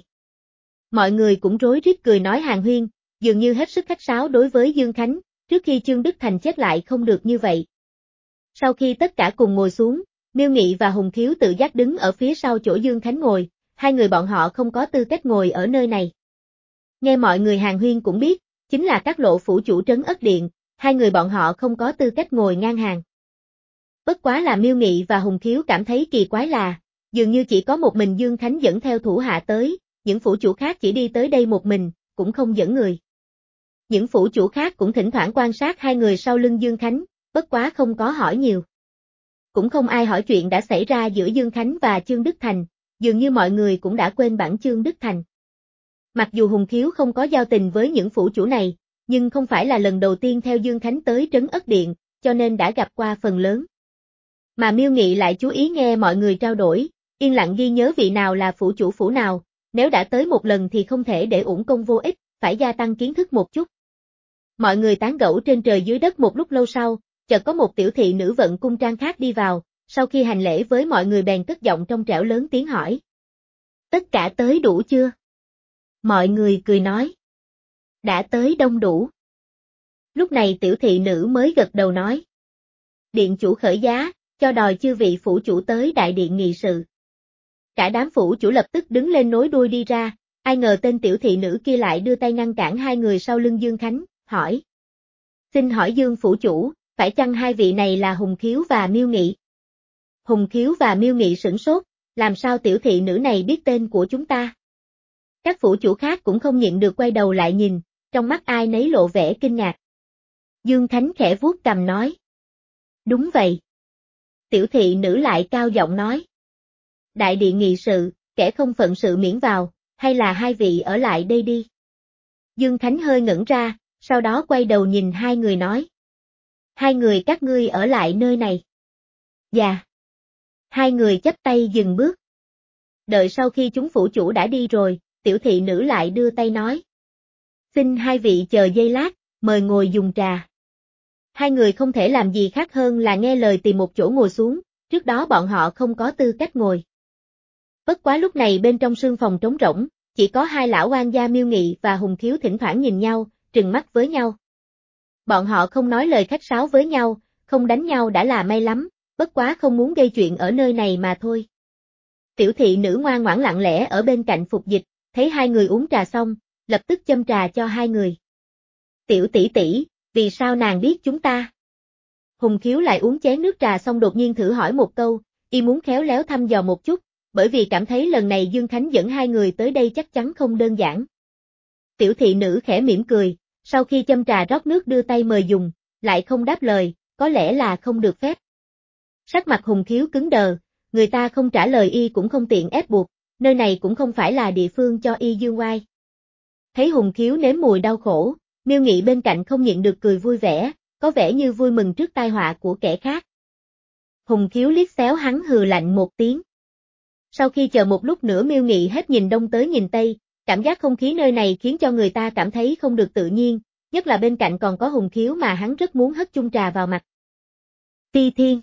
Mọi người cũng rối rít cười nói hàn huyên, dường như hết sức khách sáo đối với Dương Khánh, trước khi Chương Đức Thành chết lại không được như vậy. Sau khi tất cả cùng ngồi xuống, Miêu Nghị và Hùng Khiếu tự giác đứng ở phía sau chỗ Dương Khánh ngồi, hai người bọn họ không có tư cách ngồi ở nơi này. Nghe mọi người hàn huyên cũng biết, chính là các lộ phủ chủ Trấn Ất Điện, hai người bọn họ không có tư cách ngồi ngang hàng. Bất quá là Miêu Nghị và Hùng Khiếu cảm thấy kỳ quái là, dường như chỉ có một mình Dương Khánh dẫn theo thủ hạ tới, những phủ chủ khác chỉ đi tới đây một mình, cũng không dẫn người. Những phủ chủ khác cũng thỉnh thoảng quan sát hai người sau lưng Dương Khánh, bất quá không có hỏi nhiều. Cũng không ai hỏi chuyện đã xảy ra giữa Dương Khánh và Chương Đức Thành, dường như mọi người cũng đã quên bản Chương Đức Thành. Mặc dù Hùng Khiếu không có giao tình với những phủ chủ này, nhưng không phải là lần đầu tiên theo Dương Khánh tới Trấn Ất Điện, cho nên đã gặp qua phần lớn. Mà Miêu Nghị lại chú ý nghe mọi người trao đổi, yên lặng ghi nhớ vị nào là phủ chủ phủ nào, nếu đã tới một lần thì không thể để uổng công vô ích, phải gia tăng kiến thức một chút. Mọi người tán gẫu trên trời dưới đất một lúc lâu sau, chợt có một tiểu thị nữ vận cung trang khác đi vào, sau khi hành lễ với mọi người bèn cất giọng trong trẻo lớn tiếng hỏi. Tất cả tới đủ chưa? Mọi người cười nói. Đã tới đông đủ. Lúc này tiểu thị nữ mới gật đầu nói. Điện chủ khởi giá, cho đòi chư vị phủ chủ tới đại điện nghị sự. Cả đám phủ chủ lập tức đứng lên nối đuôi đi ra, ai ngờ tên tiểu thị nữ kia lại đưa tay ngăn cản hai người sau lưng Dương Khánh, hỏi. Xin hỏi Dương phủ chủ, phải chăng hai vị này là Hùng Khiếu và Miêu Nghị? Hùng Khiếu và Miêu Nghị sửng sốt, làm sao tiểu thị nữ này biết tên của chúng ta? Các phủ chủ khác cũng không nhịn được quay đầu lại nhìn, trong mắt ai nấy lộ vẻ kinh ngạc. Dương Khánh khẽ vuốt cằm nói. Đúng vậy. Tiểu thị nữ lại cao giọng nói. Đại điện nghị sự, kẻ không phận sự miễn vào, hay là hai vị ở lại đây đi? Dương Khánh hơi ngẩn ra, sau đó quay đầu nhìn hai người nói. Hai người các ngươi ở lại nơi này. Dạ. Hai người chắp tay dừng bước. Đợi sau khi chúng phủ chủ đã đi rồi, tiểu thị nữ lại đưa tay nói. Xin hai vị chờ giây lát, mời ngồi dùng trà. Hai người không thể làm gì khác hơn là nghe lời tìm một chỗ ngồi xuống, trước đó bọn họ không có tư cách ngồi. Bất quá lúc này bên trong sương phòng trống rỗng, chỉ có hai lão quan gia Miêu Nghị và Hùng Khiếu thỉnh thoảng nhìn nhau, trừng mắt với nhau. Bọn họ không nói lời khách sáo với nhau, không không đánh nhau đã là may lắm, bất quá không muốn gây chuyện ở nơi này mà thôi. Tiểu thị nữ ngoan ngoãn lặng lẽ ở bên cạnh phục dịch, thấy hai người uống trà xong, lập tức châm trà cho hai người. Tiểu tỷ tỷ, vì sao nàng biết chúng ta? Hùng Khiếu lại uống chén nước trà xong đột nhiên thử hỏi một câu, y muốn khéo léo thăm dò một chút, bởi vì cảm thấy lần này Dương Khánh dẫn hai người tới đây chắc chắn không đơn giản. Tiểu thị nữ khẽ mỉm cười, sau khi châm trà rót nước đưa tay mời dùng, lại không đáp lời, có lẽ là không được phép. Sắc mặt Hùng Khiếu cứng đờ, người ta không trả lời y cũng không tiện ép buộc, nơi này cũng không phải là địa phương cho y dương oai. Thấy Hùng Khiếu nếm mùi đau khổ, Miêu Nghị bên cạnh không nhịn được cười vui vẻ, có vẻ như vui mừng trước tai họa của kẻ khác. Hùng Khiếu liếc xéo hắn hừ lạnh một tiếng. Sau khi chờ một lúc nữa Miêu Nghị hết nhìn đông tới nhìn tây, cảm giác không khí nơi này khiến cho người ta cảm thấy không được tự nhiên, nhất là bên cạnh còn có Hùng Khiếu mà hắn rất muốn hất chung trà vào mặt. Ti Thiên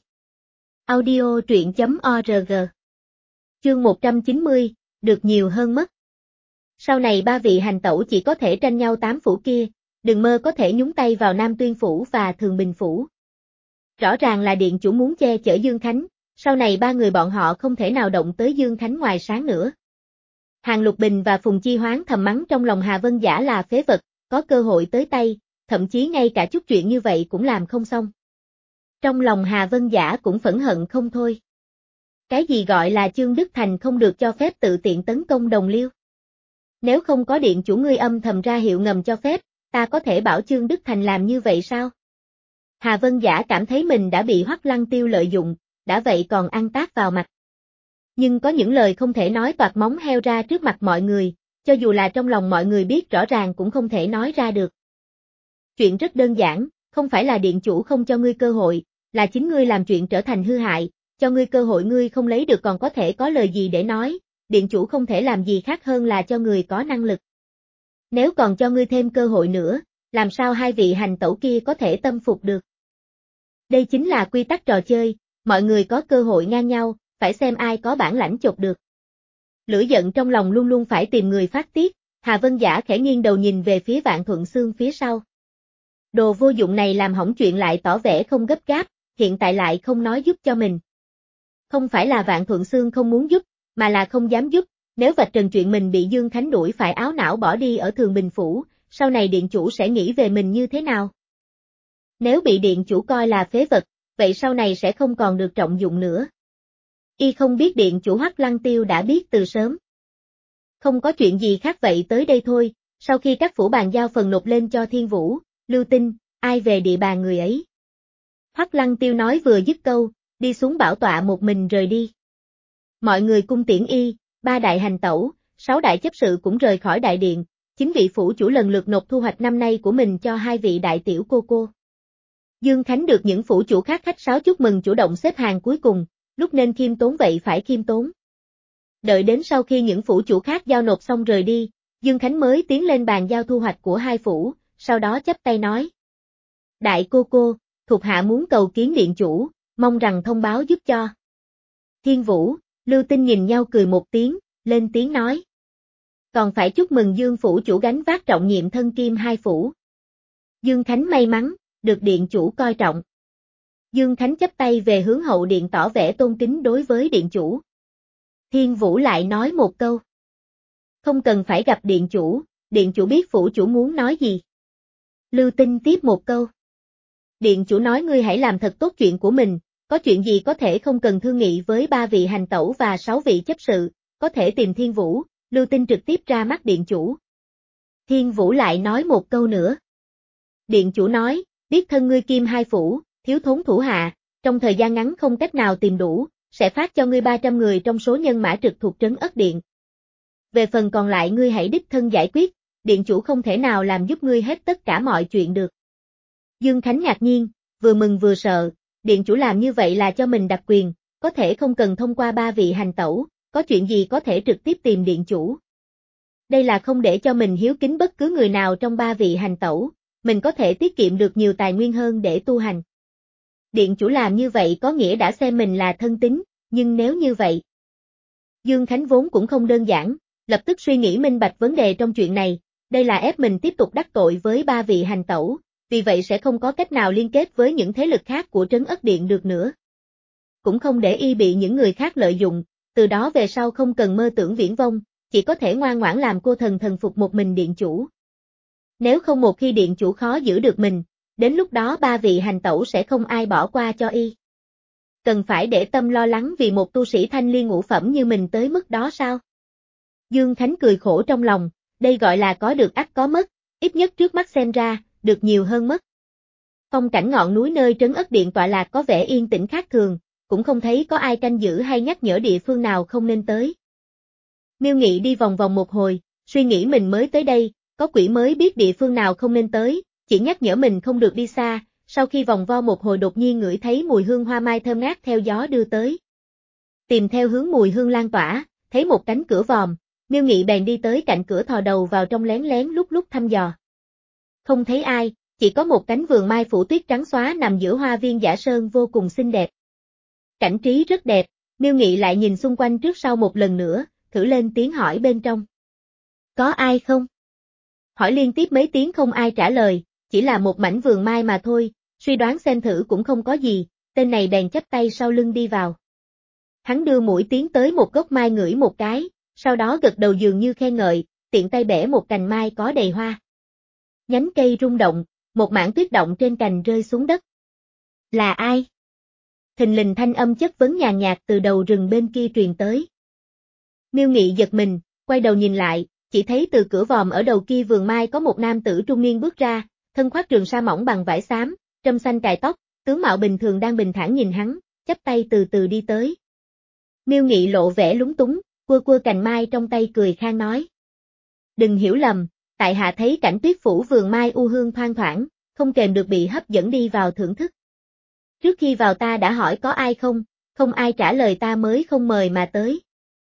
Audio truyện chấm org Chương một trăm chín mươi, được nhiều hơn mất. Sau này ba vị hành tẩu chỉ có thể tranh nhau tám phủ kia, đừng mơ có thể nhúng tay vào Nam Tuyên Phủ và Thường Bình Phủ. Rõ ràng là điện chủ muốn che chở Dương Khánh, sau này ba người bọn họ không thể nào động tới Dương Khánh ngoài sáng nữa. Hàng Lục Bình và Phùng Chi Hoán thầm mắng trong lòng Hà Vân Giả là phế vật, có cơ hội tới tay, thậm chí ngay cả chút chuyện như vậy cũng làm không xong. Trong lòng Hà Vân Giả cũng phẫn hận không thôi. Cái gì gọi là Chương Đức Thành không được cho phép tự tiện tấn công Đồng Liêu? Nếu không có điện chủ ngươi âm thầm ra hiệu ngầm cho phép, ta có thể bảo Chương Đức Thành làm như vậy sao? Hà Vân Giả cảm thấy mình đã bị Hoắc Lăng Tiêu lợi dụng, đã vậy còn ăn tát vào mặt. Nhưng có những lời không thể nói toạc móng heo ra trước mặt mọi người, cho dù là trong lòng mọi người biết rõ ràng cũng không thể nói ra được. Chuyện rất đơn giản, không phải là điện chủ không cho ngươi cơ hội, là chính ngươi làm chuyện trở thành hư hại, cho ngươi cơ hội ngươi không lấy được còn có thể có lời gì để nói, điện chủ không thể làm gì khác hơn là cho người có năng lực. Nếu còn cho ngươi thêm cơ hội nữa, làm sao hai vị hành tẩu kia có thể tâm phục được? Đây chính là quy tắc trò chơi, mọi người có cơ hội ngang nhau, phải xem ai có bản lãnh chộp được. Lửa giận trong lòng luôn luôn phải tìm người phát tiết, Hà Vân Giả khẽ nghiêng đầu nhìn về phía Vạn Thuận Xương phía sau. Đồ vô dụng này làm hỏng chuyện lại tỏ vẻ không gấp gáp, hiện tại lại không nói giúp cho mình. Không phải là Vạn Thuận Xương không muốn giúp, mà là không dám giúp, nếu vạch trần chuyện mình bị Dương Khánh đuổi phải áo não bỏ đi ở Thường Bình Phủ, sau này điện chủ sẽ nghĩ về mình như thế nào? Nếu bị điện chủ coi là phế vật, vậy sau này sẽ không còn được trọng dụng nữa. Y không biết điện chủ Hoắc Lăng Tiêu đã biết từ sớm. Không có chuyện gì khác vậy tới đây thôi, sau khi các phủ bàn giao phần nộp lên cho Thiên Vũ, Lưu Tinh, ai về địa bàn người ấy. Hoắc Lăng Tiêu nói vừa dứt câu, đi xuống bảo tọa một mình rời đi. Mọi người cung tiễn y, ba đại hành tẩu, sáu đại chấp sự cũng rời khỏi đại điện, chính vị phủ chủ lần lượt nộp thu hoạch năm nay của mình cho hai vị đại tiểu cô cô. Dương Khánh được những phủ chủ khác khách sáo chúc mừng chủ động xếp hàng cuối cùng, lúc nên khiêm tốn vậy phải khiêm tốn. Đợi đến sau khi những phủ chủ khác giao nộp xong rời đi, Dương Khánh mới tiến lên bàn giao thu hoạch của hai phủ, sau đó chắp tay nói. Đại cô cô, thuộc hạ muốn cầu kiến điện chủ, mong rằng thông báo giúp cho. Thiên Vũ, Lưu Tinh nhìn nhau cười một tiếng, lên tiếng nói. Còn phải chúc mừng Dương phủ chủ gánh vác trọng nhiệm thân kim hai phủ. Dương Khánh may mắn, được điện chủ coi trọng. Dương Khánh chắp tay về hướng hậu điện tỏ vẻ tôn kính đối với điện chủ. Thiên Vũ lại nói một câu. Không cần phải gặp điện chủ, điện chủ biết phủ chủ muốn nói gì. Lưu Tinh tiếp một câu. Điện chủ nói ngươi hãy làm thật tốt chuyện của mình, có chuyện gì có thể không cần thương nghị với ba vị hành tẩu và sáu vị chấp sự, có thể tìm Thiên Vũ, Lưu Tinh trực tiếp ra mắt điện chủ. Thiên Vũ lại nói một câu nữa. Điện chủ nói, biết thân ngươi kim hai phủ, thiếu thốn thủ hạ, trong thời gian ngắn không cách nào tìm đủ, sẽ phát cho ngươi ba trăm người trong số nhân mã trực thuộc trấn Ất Điện. Về phần còn lại ngươi hãy đích thân giải quyết, điện chủ không thể nào làm giúp ngươi hết tất cả mọi chuyện được. Dương Khánh ngạc nhiên, vừa mừng vừa sợ, điện chủ làm như vậy là cho mình đặc quyền, có thể không cần thông qua ba vị hành tẩu, có chuyện gì có thể trực tiếp tìm điện chủ. Đây là không để cho mình hiếu kính bất cứ người nào trong ba vị hành tẩu, mình có thể tiết kiệm được nhiều tài nguyên hơn để tu hành. Điện chủ làm như vậy có nghĩa đã xem mình là thân tín, nhưng nếu như vậy. Dương Khánh vốn cũng không đơn giản, lập tức suy nghĩ minh bạch vấn đề trong chuyện này, đây là ép mình tiếp tục đắc tội với ba vị hành tẩu, vì vậy sẽ không có cách nào liên kết với những thế lực khác của Trấn Ất Điện được nữa. Cũng không để y bị những người khác lợi dụng, từ đó về sau không cần mơ tưởng viễn vông, chỉ có thể ngoan ngoãn làm cô thần thần phục một mình điện chủ. Nếu không một khi điện chủ khó giữ được mình, đến lúc đó ba vị hành tẩu sẽ không ai bỏ qua cho y. Cần phải để tâm lo lắng vì một tu sĩ thanh liên ngũ phẩm như mình tới mức đó sao? Dương Khánh cười khổ trong lòng, đây gọi là có được ắt có mất, ít nhất trước mắt xem ra, được nhiều hơn mất. Phong cảnh ngọn núi nơi Trấn Ất Điện tọa lạc có vẻ yên tĩnh khác thường, cũng không thấy có ai canh giữ hay nhắc nhở địa phương nào không nên tới. Miêu Nghị đi vòng vòng một hồi, suy nghĩ mình mới tới đây, có quỷ mới biết địa phương nào không nên tới, chỉ nhắc nhở mình không được đi xa, sau khi vòng vo một hồi đột nhiên ngửi thấy mùi hương hoa mai thơm ngát theo gió đưa tới. Tìm theo hướng mùi hương lan tỏa, thấy một cánh cửa vòm, Miêu Nghị bèn đi tới cạnh cửa thò đầu vào trong lén lén lúc lúc thăm dò. Không thấy ai, chỉ có một cánh vườn mai phủ tuyết trắng xóa nằm giữa hoa viên Giả Sơn vô cùng xinh đẹp. Cảnh trí rất đẹp, Miêu Nghị lại nhìn xung quanh trước sau một lần nữa, thử lên tiếng hỏi bên trong. Có ai không? Hỏi liên tiếp mấy tiếng không ai trả lời, chỉ là một mảnh vườn mai mà thôi, suy đoán xem thử cũng không có gì, tên này bèn chắp tay sau lưng đi vào. Hắn đưa mũi tiến tới một gốc mai ngửi một cái, sau đó gật đầu dường như khen ngợi, tiện tay bẻ một cành mai có đầy hoa. Nhánh cây rung động, một mảng tuyết động trên cành rơi xuống đất. Là ai? Thình lình thanh âm chất vấn nhàn nhạt từ đầu rừng bên kia truyền tới. Miêu Nghị giật mình, quay đầu nhìn lại, chỉ thấy từ cửa vòm ở đầu kia vườn mai có một nam tử trung niên bước ra, thân khoác trường sa mỏng bằng vải xám, trâm xanh cài tóc, tướng mạo bình thường đang bình thản nhìn hắn, chắp tay từ từ đi tới. Miêu Nghị lộ vẻ lúng túng, quơ quơ cành mai trong tay cười khang nói. Đừng hiểu lầm, tại hạ thấy cảnh tuyết phủ vườn mai u hương thoang thoảng, không kềm được bị hấp dẫn đi vào thưởng thức. Trước khi vào ta đã hỏi có ai không, không ai trả lời ta mới không mời mà tới.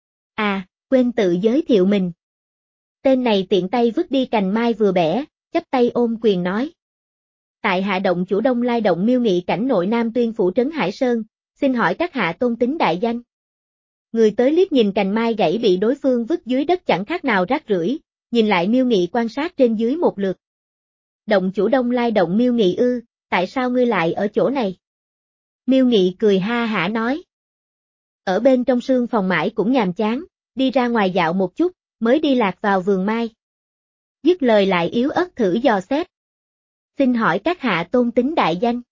À, quên tự giới thiệu mình. Tên này tiện tay vứt đi cành mai vừa bẻ, chắp tay ôm quyền nói. Tại hạ động chủ Đông Lai động Miêu Nghị cảnh nội Nam Tuyên phủ trấn Hải Sơn, xin hỏi các hạ tôn tính đại danh. Người tới liếc nhìn cành mai gãy bị đối phương vứt dưới đất chẳng khác nào rác rưởi, nhìn lại Miêu Nghị quan sát trên dưới một lượt. Động chủ Đông Lai động Miêu Nghị ư, tại sao ngươi lại ở chỗ này? Miêu Nghị cười ha hả nói. Ở bên trong sương phòng mãi cũng nhàm chán, đi ra ngoài dạo một chút, mới đi lạc vào vườn mai. Dứt lời lại yếu ớt thử dò xét. Xin hỏi các hạ tôn tính đại danh.